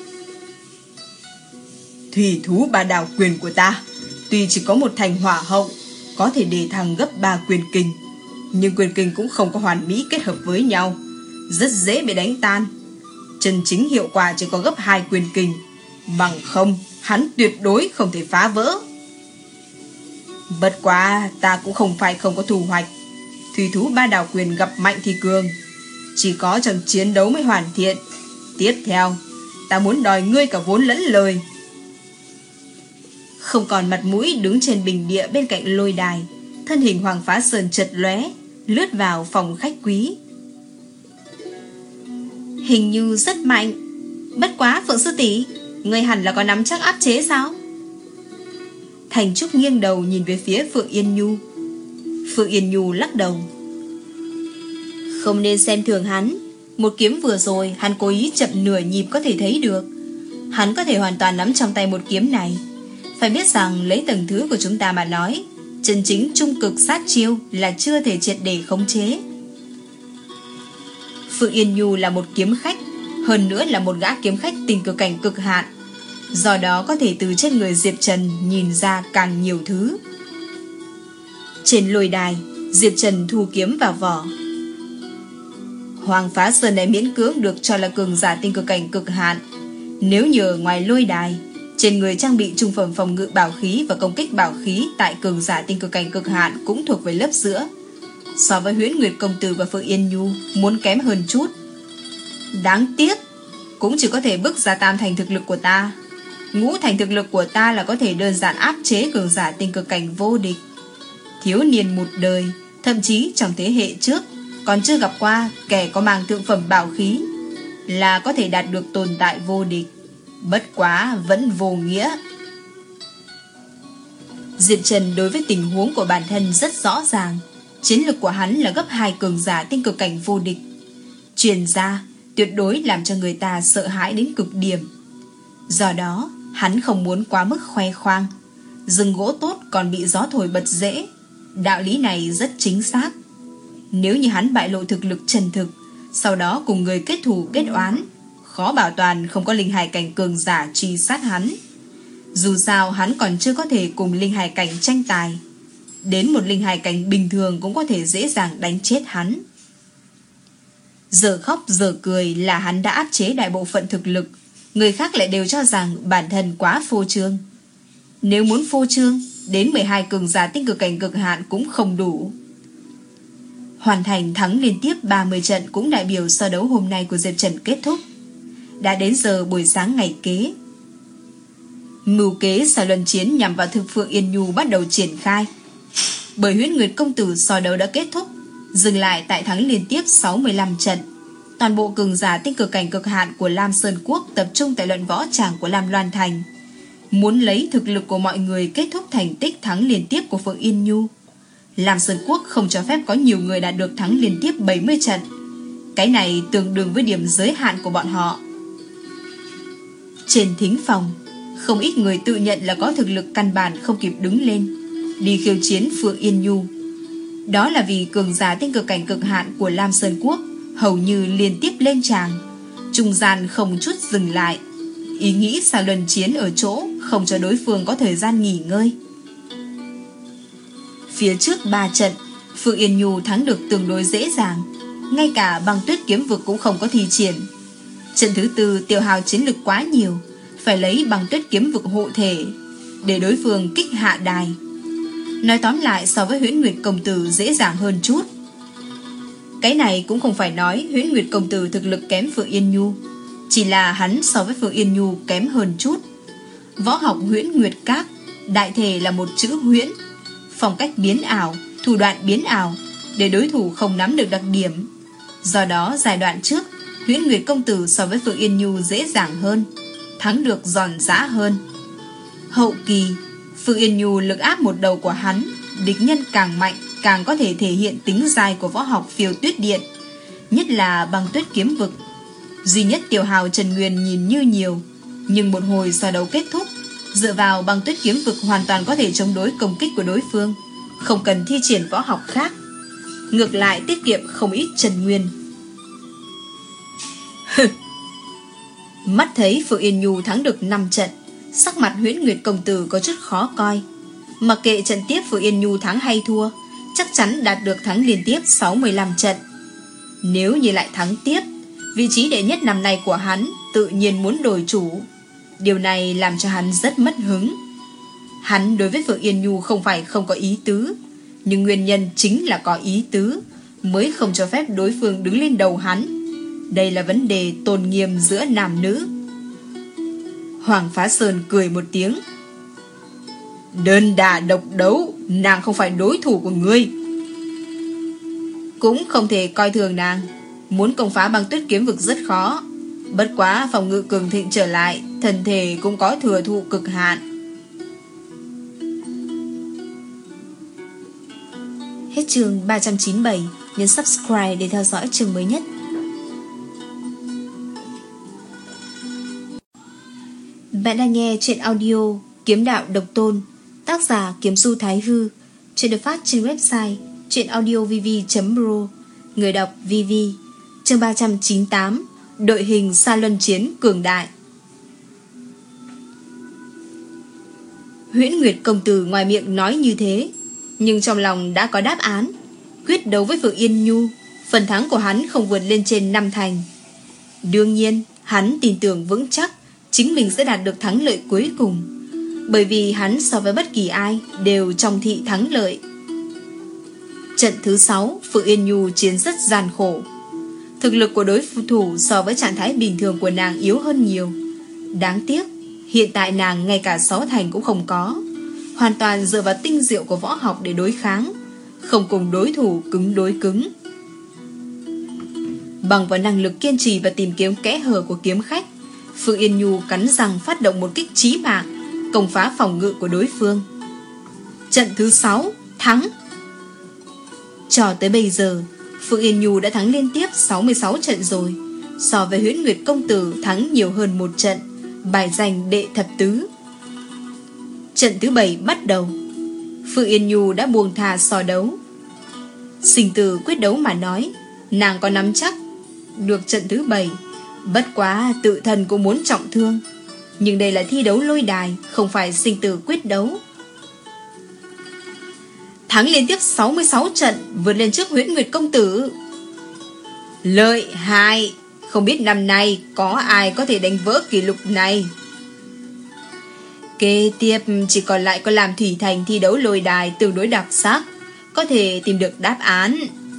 Thủy thú ba đào quyền của ta tuy chỉ có một thành hỏa hậu, có thể đề thăng gấp ba quyền kình, nhưng quyền kình cũng không có hoàn mỹ kết hợp với nhau, rất dễ bị đánh tan. Chân chính hiệu quả chỉ có gấp hai quyền kình, bằng không hắn tuyệt đối không thể phá vỡ. Bất quá ta cũng không phải không có thu hoạch. Thủy thú ba đào quyền gặp mạnh thì cường, chỉ có trong chiến đấu mới hoàn thiện. Tiếp theo ta muốn đòi ngươi cả vốn lẫn lời. Không còn mặt mũi đứng trên bình địa bên cạnh lôi đài, thân hình Hoàng Phá Sơn chật lóe, lướt vào phòng khách quý. Hình như rất mạnh. Bất quá Phượng sư tỷ, ngươi hẳn là có nắm chắc áp chế sao? Thành Trúc nghiêng đầu nhìn về phía Phượng Yên Nhu. Phượng Yên Nhu lắc đầu. Không nên xem thường hắn. Một kiếm vừa rồi hắn cố ý chậm nửa nhịp có thể thấy được. Hắn có thể hoàn toàn nắm trong tay một kiếm này. Phải biết rằng lấy tầng thứ của chúng ta mà nói, chân chính trung cực sát chiêu là chưa thể triệt để khống chế. Phượng Yên Nhu là một kiếm khách, hơn nữa là một gã kiếm khách tình cực cảnh cực hạn, do đó có thể từ trên người Diệp Trần nhìn ra càng nhiều thứ. Trên lôi đài, Diệp Trần thu kiếm vào vỏ. Hoàng Phá Sơn này miễn cưỡng được cho là cường giả tinh cực cảnh cực hạn. Nếu như ở ngoài lôi đài, trên người trang bị trung phẩm phòng ngự bảo khí và công kích bảo khí tại cường giả tinh cực cảnh cực hạn cũng thuộc về lớp giữa. So với Huyễn Nguyệt công tử và Phượng Yên Nhu muốn kém hơn chút. Đáng tiếc, cũng chỉ có thể bước ra tam thành thực lực của ta. Ngũ thành thực lực của ta là có thể đơn giản áp chế cường giả tinh cực cảnh vô địch. Thiếu niên một đời, thậm chí trong thế hệ trước còn chưa gặp qua kẻ có mang thượng phẩm bảo khí là có thể đạt được tồn tại vô địch. Bất quá vẫn vô nghĩa. Diệp Trần đối với tình huống của bản thân rất rõ ràng. Chiến lực của hắn là gấp hai cường giả tinh cực cảnh vô địch. Truyền ra, tuyệt đối làm cho người ta sợ hãi đến cực điểm. Do đó, hắn không muốn quá mức khoe khoang. Rừng gỗ tốt còn bị gió thổi bật rễ. Đạo lý này rất chính xác. Nếu như hắn bại lộ thực lực chân thực, sau đó cùng người kết thù kết oán, khó bảo toàn không có linh hải cảnh cường giả truy sát hắn. Dù sao hắn còn chưa có thể cùng linh hải cảnh tranh tài. Đến một linh hải cảnh bình thường cũng có thể dễ dàng đánh chết hắn. Giờ khóc giờ cười là hắn đã áp chế đại bộ phận thực lực. Người khác lại đều cho rằng bản thân quá phô trương. Nếu muốn phô trương, đến mười hai cường giả tinh cực cảnh cực hạn cũng không đủ. Hoàn thành thắng liên tiếp ba mươi trận cũng đại biểu so đấu hôm nay của Diệp Trần kết thúc. Đã đến giờ buổi sáng ngày kế. Mưu kế xà luân chiến nhằm vào thực Phượng Yên Nhu bắt đầu triển khai. Bởi Huyễn Nguyệt công tử so đấu đã kết thúc, dừng lại tại thắng liên tiếp sáu mươi lăm trận. Toàn bộ cường giả tinh cực cảnh cực hạn của Lam Sơn Quốc tập trung tại luận võ tràng của Lam Loan Thành, muốn lấy thực lực của mọi người kết thúc thành tích thắng liên tiếp của Phượng Yên Nhu. Lam Sơn Quốc không cho phép có nhiều người đạt được thắng liên tiếp bảy mươi trận. Cái này tương đương với điểm giới hạn của bọn họ. Trên thính phòng, không ít người tự nhận là có thực lực căn bản không kịp đứng lên, đi khiêu chiến Phượng Yên Nhu. Đó là vì cường giả tinh cực cảnh cực hạn của Lam Sơn Quốc hầu như liên tiếp lên tràng, trung gian không chút dừng lại. Ý nghĩ xà luân chiến ở chỗ không cho đối phương có thời gian nghỉ ngơi. Phía trước ba trận, Phượng Yên Nhu thắng được tương đối dễ dàng, ngay cả băng tuyết kiếm vực cũng không có thi triển. Trận thứ tư tiêu hao chiến lực quá nhiều, phải lấy băng tuyết kiếm vực hộ thể để đối phương kích hạ đài. Nói tóm lại, so với Huyễn Nguyệt công tử dễ dàng hơn chút. Cái này cũng không phải nói Huyễn Nguyệt công tử thực lực kém Phượng Yên Nhu, chỉ là hắn so với Phượng Yên Nhu kém hơn chút. Võ học Huyễn Nguyệt Các đại thể là một chữ huyễn, phong cách biến ảo, thủ đoạn biến ảo, để đối thủ không nắm được đặc điểm. Do đó giai đoạn trước, Huyễn Nguyệt công tử so với Phượng Yên Nhu dễ dàng hơn, thắng được giòn giã hơn. Hậu kỳ, Phượng Yên Nhu lực áp một đầu của hắn, địch nhân càng mạnh càng có thể thể hiện tính dai của võ học Phiêu Tuyết Điện, nhất là băng tuyết kiếm vực. Duy nhất tiêu hào Trần Nguyên nhìn như nhiều, nhưng một hồi so đấu kết thúc, dựa vào băng tuyết kiếm vực hoàn toàn có thể chống đối công kích của đối phương, không cần thi triển võ học khác, ngược lại tiết kiệm không ít Trần Nguyên. Mắt thấy Phượng Yên Nhu thắng được năm trận, sắc mặt Huyễn Nguyệt công tử có chút khó coi. Mặc kệ trận tiếp Phượng Yên Nhu thắng hay thua, chắc chắn đạt được thắng liên tiếp sáu mươi lăm trận. Nếu như lại thắng tiếp, vị trí đệ nhất năm nay của hắn tự nhiên muốn đổi chủ. Điều này làm cho hắn rất mất hứng. Hắn đối với Phượng Yên Nhu không phải không có ý tứ, nhưng nguyên nhân chính là có ý tứ mới không cho phép đối phương đứng lên đầu hắn. Đây là vấn đề tôn nghiêm giữa nam nữ. Hoàng Phá Sơn cười một tiếng. Đơn đả độc đấu, nàng không phải đối thủ của ngươi. Cũng không thể coi thường nàng. Muốn công phá băng tuyết kiếm vực rất khó. Bất quá phòng ngự cường thịnh trở lại, thân thể cũng có thừa thụ cực hạn. Hết chương ba trăm chín mươi bảy. Nhấn subscribe để theo dõi chương mới nhất. Bạn đang nghe chuyện audio Kiếm Đạo Độc Tôn, tác giả Kiếm Du Thái Hư. Chuyện được phát trên website chuyenaudiovv chấm pro. Người đọc vê vê. Chương ba trăm chín mươi tám. Đội hình Sa Luân Chiến cường đại. Huyễn Nguyệt công tử ngoài miệng nói như thế, nhưng trong lòng đã có đáp án. Quyết đấu với Phượng Yên Nhu, phần thắng của hắn không vượt lên trên năm thành. Đương nhiên, hắn tin tưởng vững chắc chính mình sẽ đạt được thắng lợi cuối cùng, bởi vì hắn so với bất kỳ ai đều trong thị thắng lợi. Trận thứ sáu, Phượng Yên Nhu chiến rất gian khổ. Thực lực của đối thủ so với trạng thái bình thường của nàng yếu hơn nhiều. Đáng tiếc, hiện tại nàng ngay cả sáu thành cũng không có, hoàn toàn dựa vào tinh diệu của võ học để đối kháng, không cùng đối thủ cứng đối cứng. Bằng vào năng lực kiên trì và tìm kiếm kẽ hở của kiếm khách, Phượng Yên Nhu cắn răng phát động một kích chí mạng, công phá phòng ngự của đối phương. Trận thứ sáu, thắng. Cho tới bây giờ, Phượng Yên Nhu đã thắng liên tiếp sáu mươi sáu trận rồi. so với Huyễn Nguyệt công tử thắng nhiều hơn một trận, bài danh đệ thập tứ. Trận thứ bảy bắt đầu. Phượng Yên Nhu đã buông thà so đấu. Sinh tử quyết đấu mà nói, nàng có nắm chắc được trận thứ bảy, bất quá tự thân cũng muốn trọng thương. Nhưng đây là thi đấu lôi đài, không phải sinh tử quyết đấu. Thắng liên tiếp sáu mươi sáu trận, vượt lên trước Huyễn Nguyệt công tử. Lợi hại, không biết năm nay có ai có thể đánh vỡ kỷ lục này. Kế tiếp chỉ còn lại có làm Thủy Thành thi đấu lôi đài tương đối đặc sắc, có thể tìm được đáp án.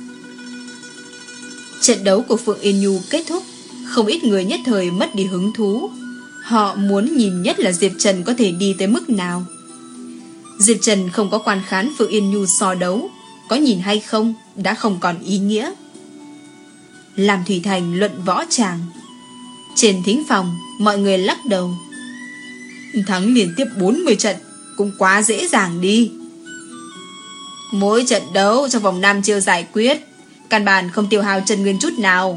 Trận đấu của Phượng Yên Nhu kết thúc, không ít người nhất thời mất đi hứng thú. Họ muốn nhìn nhất là Diệp Trần có thể đi tới mức nào. Diệp Trần không có quan khán Phượng Yên Nhu so đấu, có nhìn hay không đã không còn ý nghĩa. Làm Thủy Thành luận võ tràng. Trên thính phòng, mọi người lắc đầu. Thắng liên tiếp bốn mươi trận cũng quá dễ dàng đi. Mỗi trận đấu trong vòng năm chiêu giải quyết, căn bản không tiêu hao chân nguyên chút nào.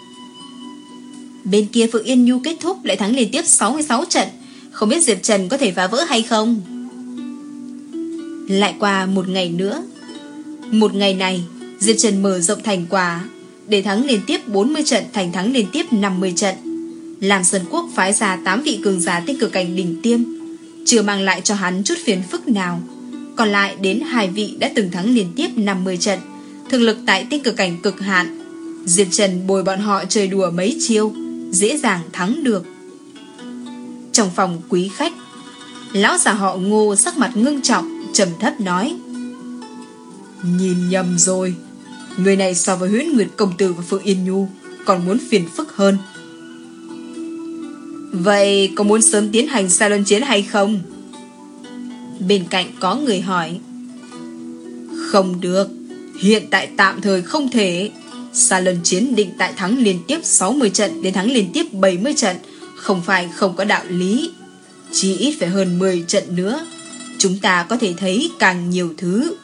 Bên kia Phượng Yên Nhu kết thúc lại thắng liên tiếp sáu mươi sáu trận, không biết Diệp Trần có thể phá vỡ hay không. Lại qua một ngày nữa. Một ngày này Diệp Trần mở rộng thành quả, để thắng liên tiếp bốn mươi trận thành thắng liên tiếp năm mươi trận. Làm Sơn Quốc phái ra tám vị cường giả tinh cực cảnh đỉnh tiêm, chưa mang lại cho hắn chút phiền phức nào. Còn lại đến hai vị đã từng thắng liên tiếp năm mươi trận, thực lực tại tinh cực cảnh cực hạn. Diệp Trần bồi bọn họ chơi đùa mấy chiêu, dễ dàng thắng được. Trong phòng quý khách, lão già họ Ngô sắc mặt ngưng trọng, trầm thấp nói: Nhìn nhầm rồi, người này so với Huyễn Nguyệt công tử và Phượng Yên Nhu còn muốn phiền phức hơn. Vậy có muốn sớm tiến hành xa luân chiến hay không? Bên cạnh có người hỏi. Không được, hiện tại tạm thời không thể. Xa luân chiến định tại thắng liên tiếp sáu mươi trận đến thắng liên tiếp bảy mươi trận, không phải không có đạo lý. Chỉ ít phải hơn mười trận nữa, chúng ta có thể thấy càng nhiều thứ.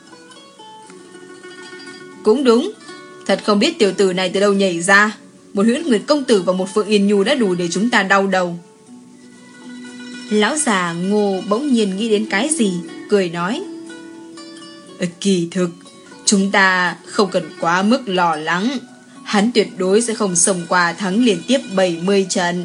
Cũng đúng, thật không biết tiểu tử này từ đâu nhảy ra. Một Huyễn Nguyệt công tử và một Phượng Yên Nhu đã đủ để chúng ta đau đầu. Lão già Ngô bỗng nhiên nghĩ đến cái gì, cười nói: Kỳ thực, chúng ta không cần quá mức lo lắng. Hắn tuyệt đối sẽ không xông qua thắng liên tiếp bảy mươi trận.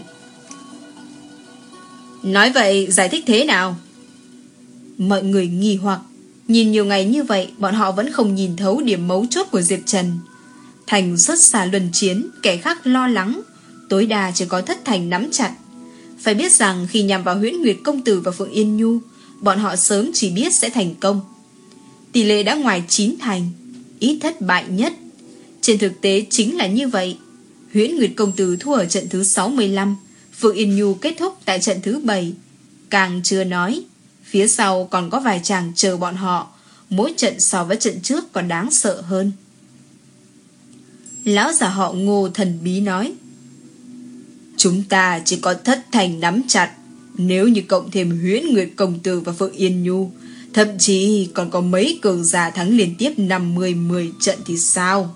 Nói vậy giải thích thế nào? Mọi người nghi hoặc. Nhìn nhiều ngày như vậy, bọn họ vẫn không nhìn thấu điểm mấu chốt của Diệp Trần. Thành xuất xa luân chiến, kẻ khác lo lắng, tối đa chỉ có thất thành nắm chặt. Phải biết rằng khi nhằm vào Huyễn Nguyệt công tử và Phượng Yên Nhu, bọn họ sớm chỉ biết sẽ thành công. Tỷ lệ đã ngoài chín thành, ít thất bại nhất. Trên thực tế chính là như vậy. Huyễn Nguyệt công tử thua ở trận thứ sáu mươi lăm, Phượng Yên Nhu kết thúc tại trận thứ bảy. Càng chưa nói, phía sau còn có vài chàng chờ bọn họ, mỗi trận so với trận trước còn đáng sợ hơn. Lão già họ Ngô thần bí nói: Chúng ta chỉ có thất thành nắm chặt. Nếu như cộng thêm Huyễn Nguyệt công tử và Phượng Yên Nhu, thậm chí còn có mấy cường giả thắng liên tiếp năm mươi mười trận thì sao?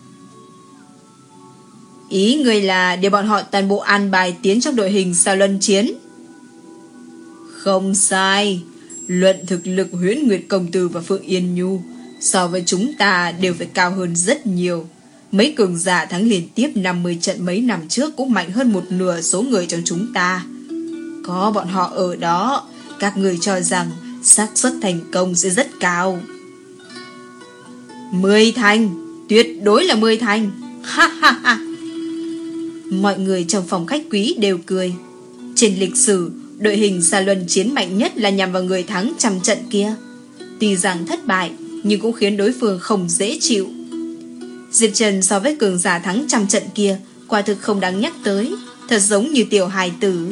Ý người là để bọn họ toàn bộ an bài tiến trong đội hình sao luân chiến? Không sai. Luận thực lực Huyễn Nguyệt công tử và Phượng Yên Nhu so với chúng ta đều phải cao hơn rất nhiều. Mấy cường giả thắng liên tiếp năm mươi trận mấy năm trước cũng mạnh hơn một nửa số người trong chúng ta. Có bọn họ ở đó, các người cho rằng xác suất thành công sẽ rất cao. Mười thành, tuyệt đối là mười thành. Ha ha ha. Mọi người trong phòng khách quý đều cười. Trên lịch sử, đội hình xa luân chiến mạnh nhất là nhằm vào người thắng trăm trận kia. Tuy rằng thất bại, nhưng cũng khiến đối phương không dễ chịu. Diệp Trần so với cường giả thắng trăm trận kia quả thực không đáng nhắc tới, thật giống như tiểu hài tử.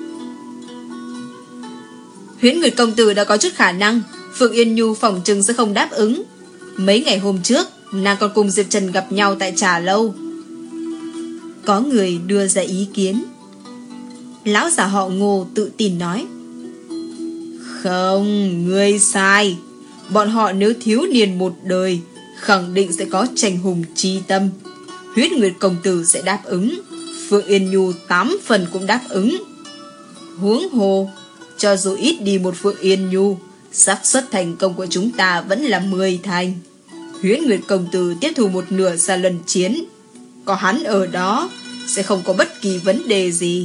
Huyễn Nguyệt công tử đã có chút khả năng, Phượng Yên Nhu phỏng chừng sẽ không đáp ứng. Mấy ngày hôm trước, nàng còn cùng Diệp Trần gặp nhau tại trà lâu. Có người đưa ra ý kiến. Lão già họ Ngô tự tin nói: Không, ngươi sai. Bọn họ nếu thiếu niên một đời, khẳng định sẽ có tranh hùng chi tâm. Huyễn Nguyệt công tử sẽ đáp ứng, Phượng Yên Nhu tám phần cũng đáp ứng. Huống hồ, cho dù ít đi một Phượng Yên Nhu, xác suất thành công của chúng ta vẫn là mười thành. Huyễn Nguyệt công tử tiếp thu một nửa Xa Luân Chiến, có hắn ở đó sẽ không có bất kỳ vấn đề gì.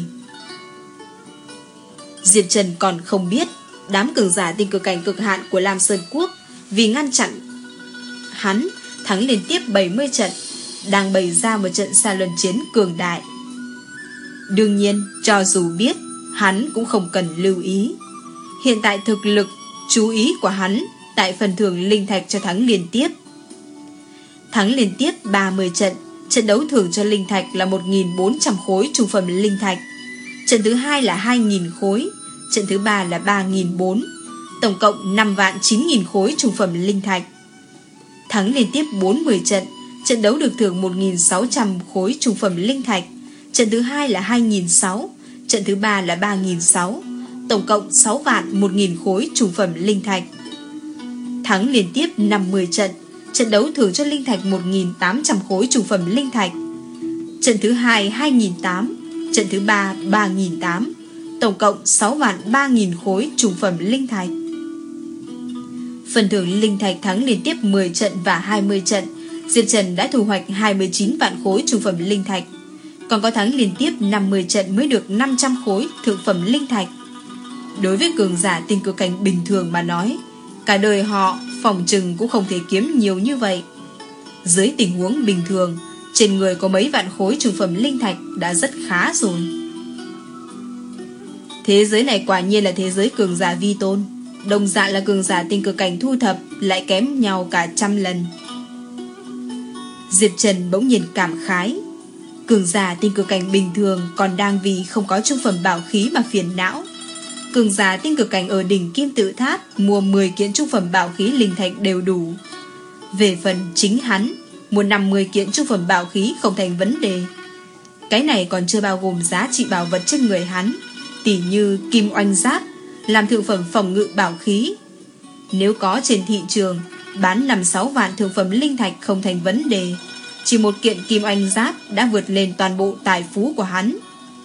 Diệp Trần còn không biết đám cường giả tinh cực cảnh cực hạn của Lam Sơn Quốc vì ngăn chặn hắn thắng liên tiếp bảy mươi trận, đang bày ra một trận Xa Luân Chiến cường đại. Đương nhiên, cho dù biết, hắn cũng không cần lưu ý. Hiện tại thực lực, chú ý của hắn tại phần thưởng linh thạch cho thắng liên tiếp. Thắng liên tiếp ba mươi trận, trận đấu thưởng cho linh thạch là một nghìn bốn trăm khối trung phẩm linh thạch. Trận thứ hai là hai nghìn khối, trận thứ ba là ba nghìn bốn trăm, tổng cộng năm vạn chín nghìn khối trung phẩm linh thạch. Thắng liên tiếp bốn mươi trận, trận đấu được thưởng một nghìn sáu trăm khối trung phẩm linh thạch. Trận thứ hai là hai nghìn sáu trăm, trận thứ ba là ba nghìn sáu trăm, tổng cộng sáu vạn một nghìn khối trung phẩm linh thạch. Thắng liên tiếp năm mươi trận, trận đấu thưởng cho linh thạch một nghìn tám trăm khối trung phẩm linh thạch. Trận thứ hai hai nghìn tám trăm, trận thứ ba ba nghìn tám trăm, tổng cộng sáu vạn ba nghìn khối trung phẩm linh thạch. Phần thưởng linh thạch thắng liên tiếp mười trận và hai mươi trận, Diệp Trần đã thu hoạch hai mươi chín vạn khối trung phẩm linh thạch. Còn có thắng liên tiếp năm mươi trận mới được năm trăm khối thượng phẩm linh thạch. Đối với cường giả tinh cực cảnh bình thường mà nói, cả đời họ phòng trừng cũng không thể kiếm nhiều như vậy. Dưới tình huống bình thường, trên người có mấy vạn khối trung phẩm linh thạch đã rất khá rồi. Thế giới này quả nhiên là thế giới cường giả vi tôn, đồng dạng là cường giả tinh cực cảnh thu thập lại kém nhau cả trăm lần. Diệp Trần bỗng nhiên cảm khái, cường giả tinh cực cảnh bình thường còn đang vì không có trung phẩm bảo khí mà phiền não. Cường giả tinh cực cảnh ở đỉnh Kim Tự Tháp mua mười kiện trung phẩm bảo khí linh thạch đều đủ. Về phần chính hắn, mua năm mươi kiện trung phẩm bảo khí không thành vấn đề. Cái này còn chưa bao gồm giá trị bảo vật trên người hắn, tỉ như kim oanh giáp, làm thượng phẩm phòng ngự bảo khí. Nếu có trên thị trường, bán năm sáu vạn thượng phẩm linh thạch không thành vấn đề. Chỉ một kiện kim oanh giáp đã vượt lên toàn bộ tài phú của hắn.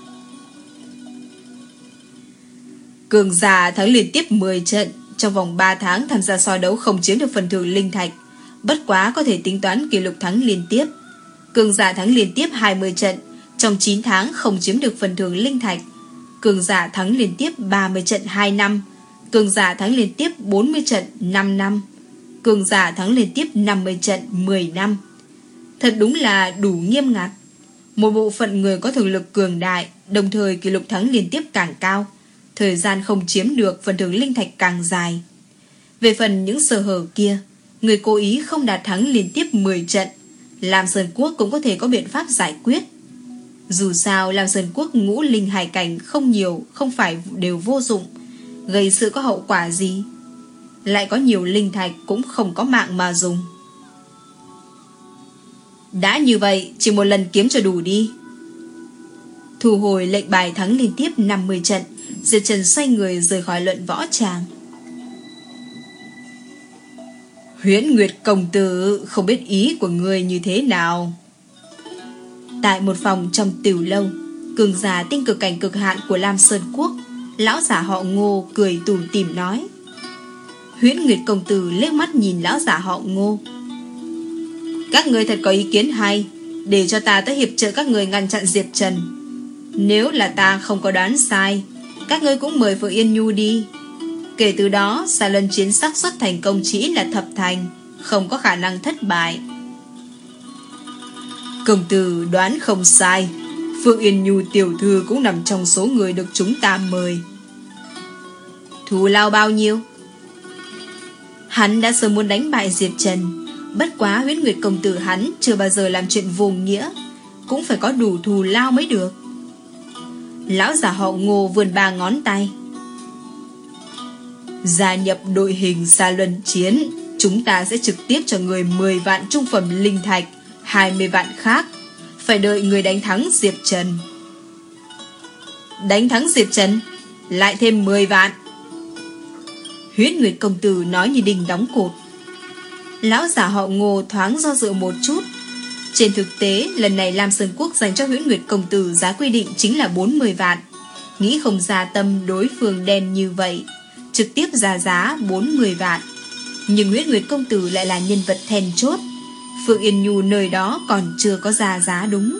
Cường giả thắng liên tiếp mười trận, trong vòng ba tháng tham gia so đấu không chiếm được phần thưởng linh thạch, bất quá có thể tính toán kỷ lục thắng liên tiếp. Cường giả thắng liên tiếp hai mươi trận, trong chín tháng không chiếm được phần thưởng linh thạch. Cường giả thắng liên tiếp ba mươi trận hai năm, cường giả thắng liên tiếp bốn mươi trận năm năm, cường giả thắng liên tiếp năm mươi trận mười năm. Thật đúng là đủ nghiêm ngặt. Một bộ phận người có thực lực cường đại, đồng thời kỷ lục thắng liên tiếp càng cao, thời gian không chiếm được phần thưởng linh thạch càng dài. Về phần những sơ hở kia, người cố ý không đạt thắng liên tiếp mười trận, Lam Sơn Quốc cũng có thể có biện pháp giải quyết. Dù sao Lam Sơn Quốc ngũ linh hải cảnh không nhiều, không phải đều vô dụng, gây sự có hậu quả gì. Lại có nhiều linh thạch cũng không có mạng mà dùng. Đã như vậy, chỉ một lần kiếm cho đủ đi. Thu hồi lệnh bài thắng liên tiếp năm mươi trận, Diệp Trần xoay người rời khỏi luận võ tràng. Huyễn Nguyệt công tử, không biết ý của người như thế nào. Tại một phòng trong tiểu lâu, cường giả tinh cực cảnh cực hạn của Lam Sơn Quốc, lão giả họ Ngô cười tủm tỉm nói. Huyễn Nguyệt công tử liếc mắt nhìn lão giả họ Ngô. Các người thật có ý kiến hay, để cho ta tới hiệp trợ các người ngăn chặn Diệp Trần. Nếu là ta không có đoán sai, các ngươi cũng mời Phượng Yên Nhu đi. Kể từ đó, Xa Luân Chiến xác suất thành công chỉ là thập thành, không có khả năng thất bại. Công tử đoán không sai, Phượng Yên Nhu tiểu thư cũng nằm trong số người được chúng ta mời. Thù lao bao nhiêu? Hắn đã sớm muốn đánh bại Diệp Trần, bất quá Huyễn Nguyệt công tử hắn chưa bao giờ làm chuyện vô nghĩa, cũng phải có đủ thù lao mới được. Lão giả họ Ngô vươn ba ngón tay. Gia nhập đội hình Xa Luân Chiến, chúng ta sẽ trực tiếp cho người mười vạn trung phẩm linh thạch, hai mươi vạn khác. Phải đợi người đánh thắng Diệp Trần. Đánh thắng Diệp Trần, lại thêm mười vạn. Huyễn Nguyệt công tử nói như đinh đóng cột. Lão giả họ Ngô thoáng do dự một chút, Trên thực tế, lần này Lam Sơn Quốc dành cho Huyễn Nguyệt Công Tử giá quy định chính là bốn mươi vạn. Nghĩ không ra tâm đối phương đen như vậy, trực tiếp ra giá bốn mươi vạn. Nhưng Huyễn Nguyệt Công Tử lại là nhân vật then chốt. Phượng Yên Nhu nơi đó còn chưa có ra giá đúng.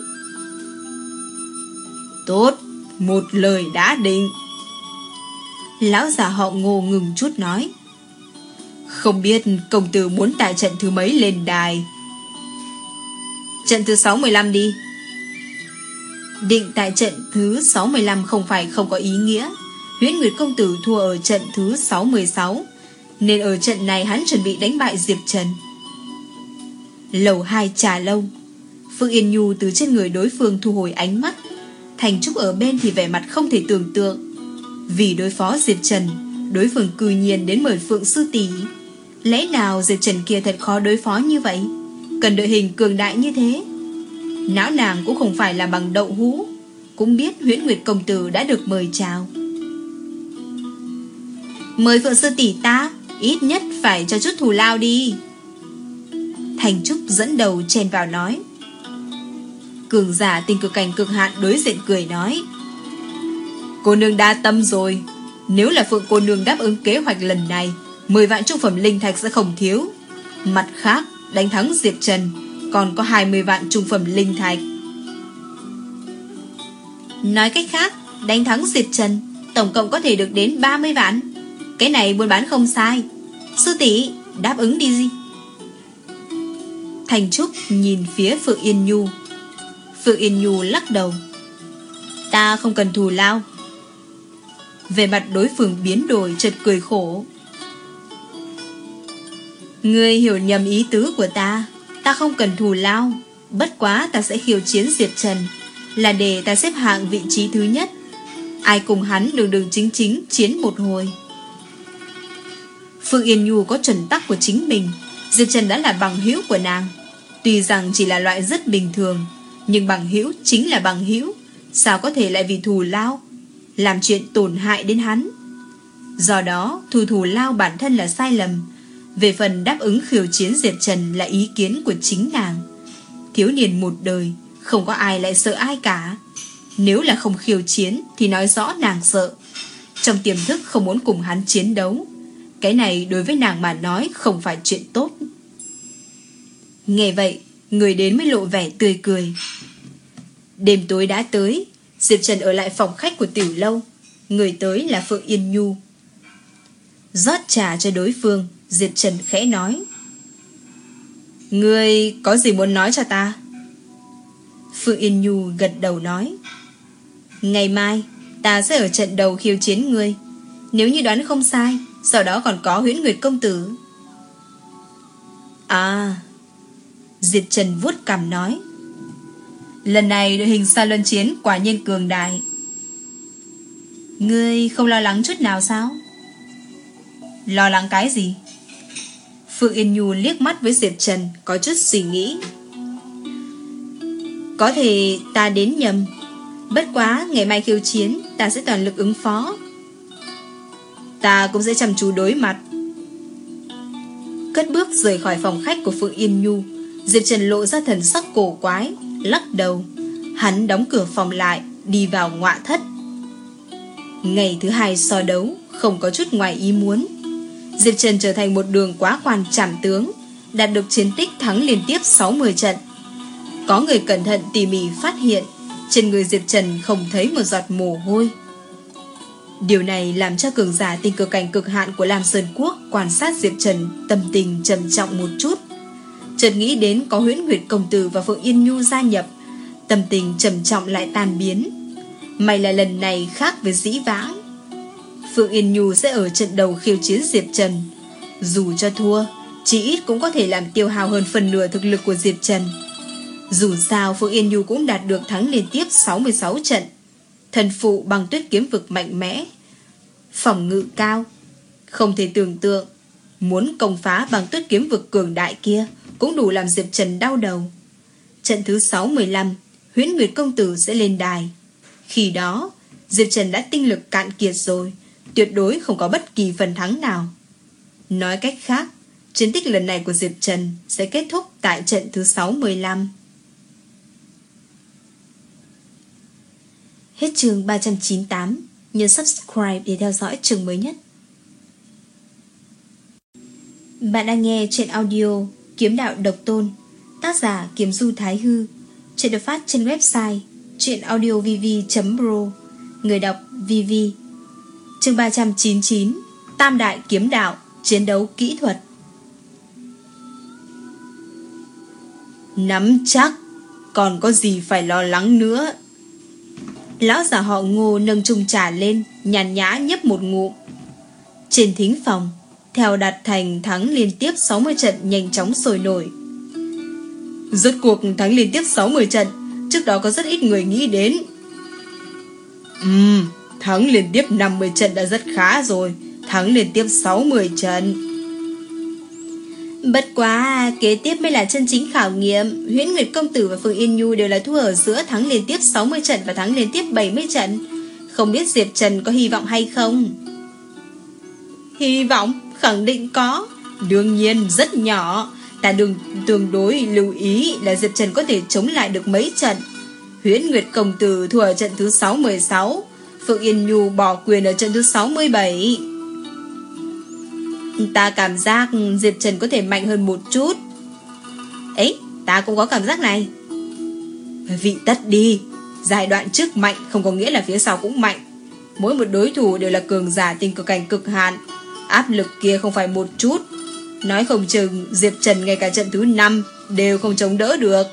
Tốt, một lời đã định. Lão già họ Ngô ngừng chút nói. Không biết công tử muốn tại trận thứ mấy lên đài? Trận thứ sáu mươi lăm đi. Định tại trận thứ sáu mươi lăm không phải không có ý nghĩa. Huyễn Nguyệt Công Tử thua ở trận thứ sáu mươi sáu, nên ở trận này hắn chuẩn bị đánh bại Diệp Trần. Lầu hai trà lâu. Phương Yên Nhu từ trên người đối phương thu hồi ánh mắt. Thành Trúc ở bên thì vẻ mặt không thể tưởng tượng. Vì đối phó Diệp Trần, đối phương cư nhiên đến mời Phượng sư tỷ. Lẽ nào Diệp Trần kia thật khó đối phó như vậy, cần đội hình cường đại như thế? Não nàng cũng không phải là bằng đậu hũ, cũng biết Huyễn Nguyệt Công Tử đã được mời chào. Mời Phượng sư tỷ ta, ít nhất phải cho chút thù lao đi. Thành Trúc dẫn đầu chen vào nói. Cường giả tình cực cảnh cực hạn đối diện cười nói. Cô nương đa tâm rồi. Nếu là Phượng cô nương đáp ứng kế hoạch lần này, mười vạn trung phẩm linh thạch sẽ không thiếu. Mặt khác, đánh thắng Diệp Trần còn có hai mươi vạn trung phẩm linh thạch. Nói cách khác, đánh thắng Diệp Trần tổng cộng có thể được đến ba mươi vạn. Cái này buôn bán không sai. Sư tỷ đáp ứng đi gì? Thành Trúc nhìn phía Phượng Yên Nhu. Phượng Yên Nhu lắc đầu. Ta không cần thù lao. Về mặt đối phương biến đổi, chợt cười khổ. Ngươi hiểu nhầm ý tứ của ta. Ta không cần thù lao. Bất quá ta sẽ khiêu chiến Diệp Trần, là để ta xếp hạng vị trí thứ nhất. Ai cùng hắn đường đường chính chính chiến một hồi. Phương Yên Nhu có chuẩn tắc của chính mình. Diệp Trần đã là bằng hữu của nàng. Tuy rằng chỉ là loại rất bình thường, nhưng bằng hữu chính là bằng hữu. Sao có thể lại vì thù lao làm chuyện tổn hại đến hắn? Do đó thù thù lao bản thân là sai lầm. Về phần đáp ứng khiêu chiến Diệp Trần là ý kiến của chính nàng. Thiếu niên một đời, không có ai lại sợ ai cả. Nếu là không khiêu chiến thì nói rõ nàng sợ. Trong tiềm thức không muốn cùng hắn chiến đấu. Cái này đối với nàng mà nói không phải chuyện tốt. Nghe vậy, người đến mới lộ vẻ tươi cười. Đêm tối đã tới. Diệp Trần ở lại phòng khách của tiểu lâu. Người tới là Phượng Yên Nhu. Rót trà cho đối phương, Diệp Trần khẽ nói. Ngươi có gì muốn nói cho ta? Phượng Yên Nhu gật đầu nói. Ngày mai ta sẽ ở trận đầu khiêu chiến ngươi. Nếu như đoán không sai, sau đó còn có Huyễn Nguyệt Công Tử. À, Diệp Trần vuốt cằm nói. Lần này đội hình Sa Luân Chiến quả nhiên cường đại. Ngươi không lo lắng chút nào sao? Lo lắng cái gì? Phượng Yên Nhu liếc mắt với Diệp Trần, có chút suy nghĩ. Có thể ta đến nhầm. Bất quá ngày mai khiêu chiến ta sẽ toàn lực ứng phó. Ta cũng sẽ chăm chú đối mặt. Cất bước rời khỏi phòng khách của Phượng Yên Nhu, Diệp Trần lộ ra thần sắc cổ quái, lắc đầu. Hắn đóng cửa phòng lại, đi vào ngọa thất. Ngày thứ hai so đấu không có chút ngoài ý muốn. Diệp Trần trở thành một đường quá quan trảm tướng, đạt được chiến tích thắng liên tiếp sáu mươi trận. Có người cẩn thận tỉ mỉ phát hiện trên người Diệp Trần không thấy một giọt mồ hôi. Điều này làm cho cường giả tinh cực cảnh cực hạn của Lam Sơn Quốc quan sát Diệp Trần tâm tình trầm trọng một chút. Chợt nghĩ đến có Huyễn Nguyệt Công Tử và Phượng Yên Nhu gia nhập, tâm tình trầm trọng lại tan biến. May là lần này khác với dĩ vãng. Phượng Yên Nhu sẽ ở trận đầu khiêu chiến Diệp Trần. Dù cho thua, chỉ ít cũng có thể làm tiêu hao hơn phần nửa thực lực của Diệp Trần. Dù sao Phượng Yên Nhu cũng đạt được thắng liên tiếp sáu mươi sáu trận. Thần phụ bằng tuyết kiếm vực mạnh mẽ, phòng ngự cao. Không thể tưởng tượng, muốn công phá bằng tuyết kiếm vực cường đại kia cũng đủ làm Diệp Trần đau đầu. Trận thứ sáu mươi lăm, Huyễn Nguyệt Công Tử sẽ lên đài. Khi đó Diệp Trần đã tinh lực cạn kiệt rồi, tuyệt đối không có bất kỳ phần thắng nào. Nói cách khác, chiến tích lần này của Diệp Trần sẽ kết thúc tại trận thứ sáu mươi lăm. Hết chương ba trăm chín mươi tám. Nhấn subscribe để theo dõi chương mới nhất. Bạn đang nghe truyện audio Kiếm Đạo Độc Tôn, tác giả Kiếm Du Thái Hư. Truyện được phát trên website truyệnaudiovv chấm pro. Người đọc vê vê. Chương ba trăm chín mươi chín. Tam đại kiếm đạo, chiến đấu kỹ thuật. Nắm chắc, còn có gì phải lo lắng nữa. Lão già họ Ngô nâng chung trà lên, nhàn nhã nhấp một ngụm. Trên thính phòng, theo Đạt Thành thắng liên tiếp sáu mươi trận nhanh chóng sôi nổi. Rốt cuộc thắng liên tiếp sáu mươi trận, trước đó có rất ít người nghĩ đến. Ừm, thắng liên tiếp năm mươi trận đã rất khá rồi, thắng liên tiếp sáu mươi trận. Bất quá, kế tiếp mới là chân chính khảo nghiệm. Huyễn Nguyệt Công Tử và Phượng Yên Nhu đều là thua ở giữa thắng liên tiếp sáu mươi trận và thắng liên tiếp bảy mươi trận. Không biết Diệp Trần có hy vọng hay không? Hy vọng? Khẳng định có. Đương nhiên rất nhỏ. Ta đừng tương đối lưu ý là Diệp Trần có thể chống lại được mấy trận. Huyễn Nguyệt Công Tử thua ở trận thứ sáu mươi sáu, Phượng Yên Nhu bỏ quyền ở trận thứ sáu mươi bảy. Ta cảm giác Diệp Trần có thể mạnh hơn một chút. Ấy, ta cũng có cảm giác này. Vị tất đi. Giai đoạn trước mạnh không có nghĩa là phía sau cũng mạnh. Mỗi một đối thủ đều là cường giả tinh cực cảnh cực hạn. Áp lực kia không phải một chút. Nói không chừng Diệp Trần ngay cả trận thứ năm đều không chống đỡ được.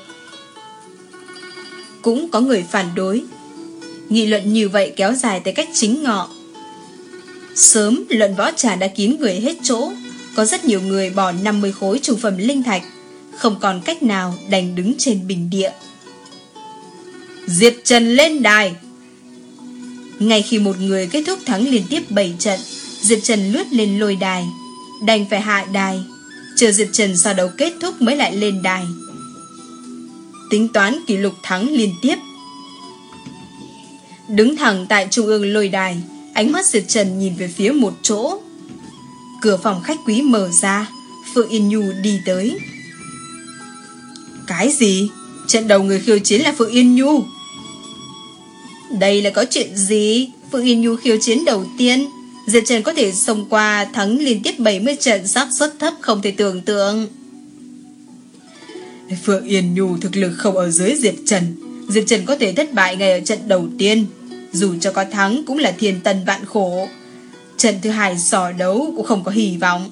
Cũng có người phản đối. Nghị luận như vậy kéo dài tới cách chính ngọ. Sớm luận võ trà đã kín người hết chỗ. Có rất nhiều người bỏ năm mươi khối trung phẩm linh thạch, không còn cách nào đành đứng trên bình địa. Diệp Trần lên đài. Ngay khi một người kết thúc thắng liên tiếp bảy trận, Diệp Trần lướt lên lôi đài, đành phải hạ đài, chờ Diệp Trần sau đấu kết thúc mới lại lên đài. Tính toán kỷ lục thắng liên tiếp. Đứng thẳng tại trung ương lôi đài, ánh mắt Diệp Trần nhìn về phía một chỗ. Cửa phòng khách quý mở ra, Phượng Yên Nhu đi tới. Cái gì? Trận đầu người khiêu chiến là Phượng Yên Nhu? Đây là có chuyện gì? Phượng Yên Nhu khiêu chiến đầu tiên, Diệp Trần có thể xông qua thắng liên tiếp bảy mươi trận, xác suất thấp không thể tưởng tượng. Phượng Yên Nhu thực lực không ở dưới Diệp Trần. Diệp Trần có thể thất bại ngay ở trận đầu tiên, dù cho có thắng cũng là thiên tân vạn khổ. Trận thứ hai sò đấu cũng không có hy vọng.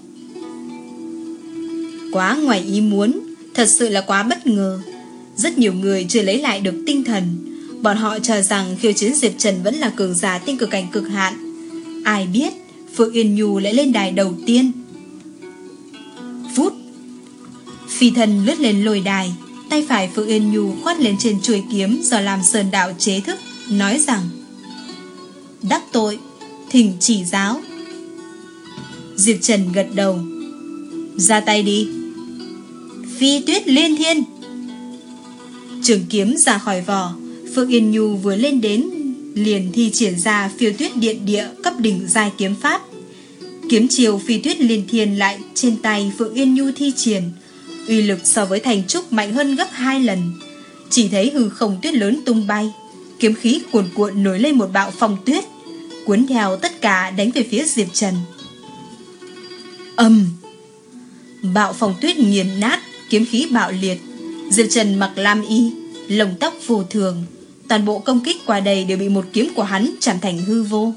Quá ngoài ý muốn, thật sự là quá bất ngờ. Rất nhiều người chưa lấy lại được tinh thần. Bọn họ cho rằng khiêu chiến Diệp Trần vẫn là cường giả tinh cực cảnh cực hạn. Ai biết Phượng Yên Nhu lại lên đài đầu tiên. Phút, phi thần lướt lên lôi đài, tay phải Phượng Yên Nhu khoát lên trên chuôi kiếm do Lam Sơn đạo chế thức, nói rằng: đắc tội, thỉnh chỉ giáo. Diệp Trần gật đầu. Ra tay đi. Phi tuyết liên thiên. Trường kiếm ra khỏi vỏ, Phượng Yên Nhu vừa lên đến liền thi triển ra phiêu tuyết điện địa cấp đỉnh giai kiếm pháp. Kiếm chiều phi tuyết liên thiên lại trên tay Phượng Yên Nhu thi triển, uy lực so với thành trúc mạnh hơn gấp hai lần. Chỉ thấy hư không tuyết lớn tung bay, kiếm khí cuồn cuộn nổi lên một bạo phong tuyết, cuốn theo tất cả đánh về phía Diệp Trần. Ầm! Bạo phong tuyết nghiền nát, kiếm khí bạo liệt. Diệp Trần mặc lam y, lông tóc vô thường, toàn bộ công kích qua đây đều bị một kiếm của hắn chạm thành hư vô.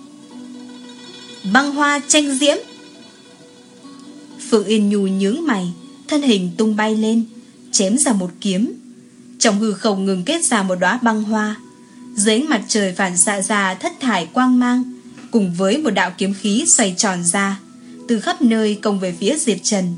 Băng hoa tranh diễm. Phượng Yên Nhu nhướng mày, thân hình tung bay lên, chém ra một kiếm. Trong hư không ngừng kết ra một đóa băng hoa, dưới ánh mặt trời phản xạ ra thất thải quang mang, cùng với một đạo kiếm khí xoay tròn ra, từ khắp nơi công về phía Diệp Trần.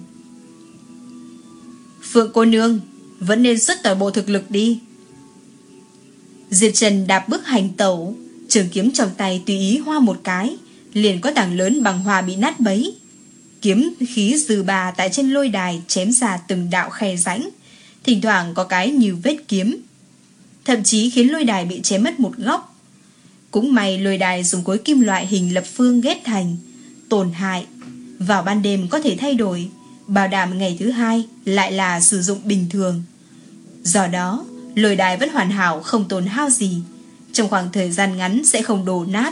Phượng cô nương, vẫn nên xuất toàn bộ thực lực đi. Diệp Trần đạp bước hành tẩu, trường kiếm trong tay tùy ý hoa một cái, liền có tảng lớn bằng hoa bị nát bấy. Kiếm khí dư bà tại trên lôi đài chém ra từng đạo khe rãnh, thỉnh thoảng có cái như vết kiếm, thậm chí khiến lôi đài bị chém mất một góc. Cũng may lôi đài dùng khối kim loại hình lập phương ghép thành, tổn hại vào ban đêm có thể thay đổi, bảo đảm ngày thứ hai lại là sử dụng bình thường. Do đó lôi đài vẫn hoàn hảo không tổn hao gì, trong khoảng thời gian ngắn sẽ không đổ nát.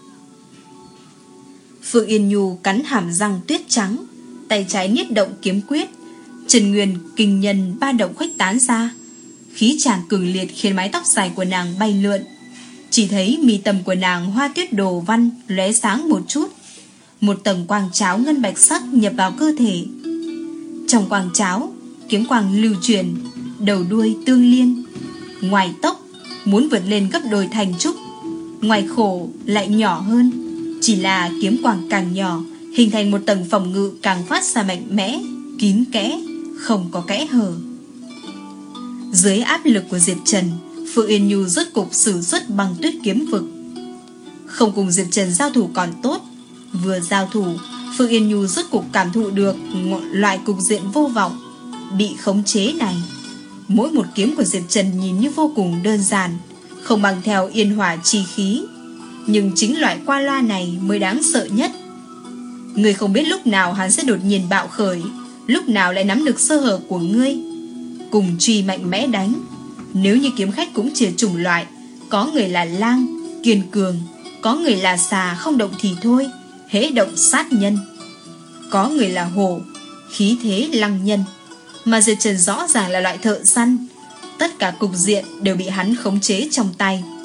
Phượng Yên Nhu cắn hàm răng tuyết trắng, tay trái niết động kiếm quyết, Trần Nguyên kinh nhân ba động khuếch tán ra, khí tràn cường liệt khiến mái tóc dài của nàng bay lượn. Chỉ thấy mi tâm của nàng hoa tuyết đồ văn lóe sáng một chút, một tầng quang cháo ngân bạch sắc nhập vào cơ thể. Trong quang cháo, kiếm quang lưu truyền, đầu đuôi tương liên. Ngoài tốc muốn vượt lên gấp đôi thành trúc, ngoài khổ lại nhỏ hơn, chỉ là kiếm quang càng nhỏ, hình thành một tầng phòng ngự càng phát ra mạnh mẽ, kín kẽ, không có kẽ hở. Dưới áp lực của Diệp Trần, Phượng Yên Nhu rốt cục sử xuất băng tuyết kiếm vực. Không cùng Diệp Trần giao thủ còn tốt, vừa giao thủ, Phượng Yên Nhu rốt cục cảm thụ được loại cục diện vô vọng, bị khống chế này. Mỗi một kiếm của Diệp Trần nhìn như vô cùng đơn giản, không bằng theo yên hỏa chi khí, nhưng chính loại qua loa này mới đáng sợ nhất. Ngươi không biết lúc nào hắn sẽ đột nhiên bạo khởi, lúc nào lại nắm được sơ hở của ngươi, cùng truy mạnh mẽ đánh. Nếu như kiếm khách cũng chia chủng loại, có người là lang, kiên cường, có người là xà không động thì thôi, hễ động sát nhân, có người là hổ, khí thế lăng nhân. Mà Diệp Trần rõ ràng là loại thợ săn, tất cả cục diện đều bị hắn khống chế trong tay.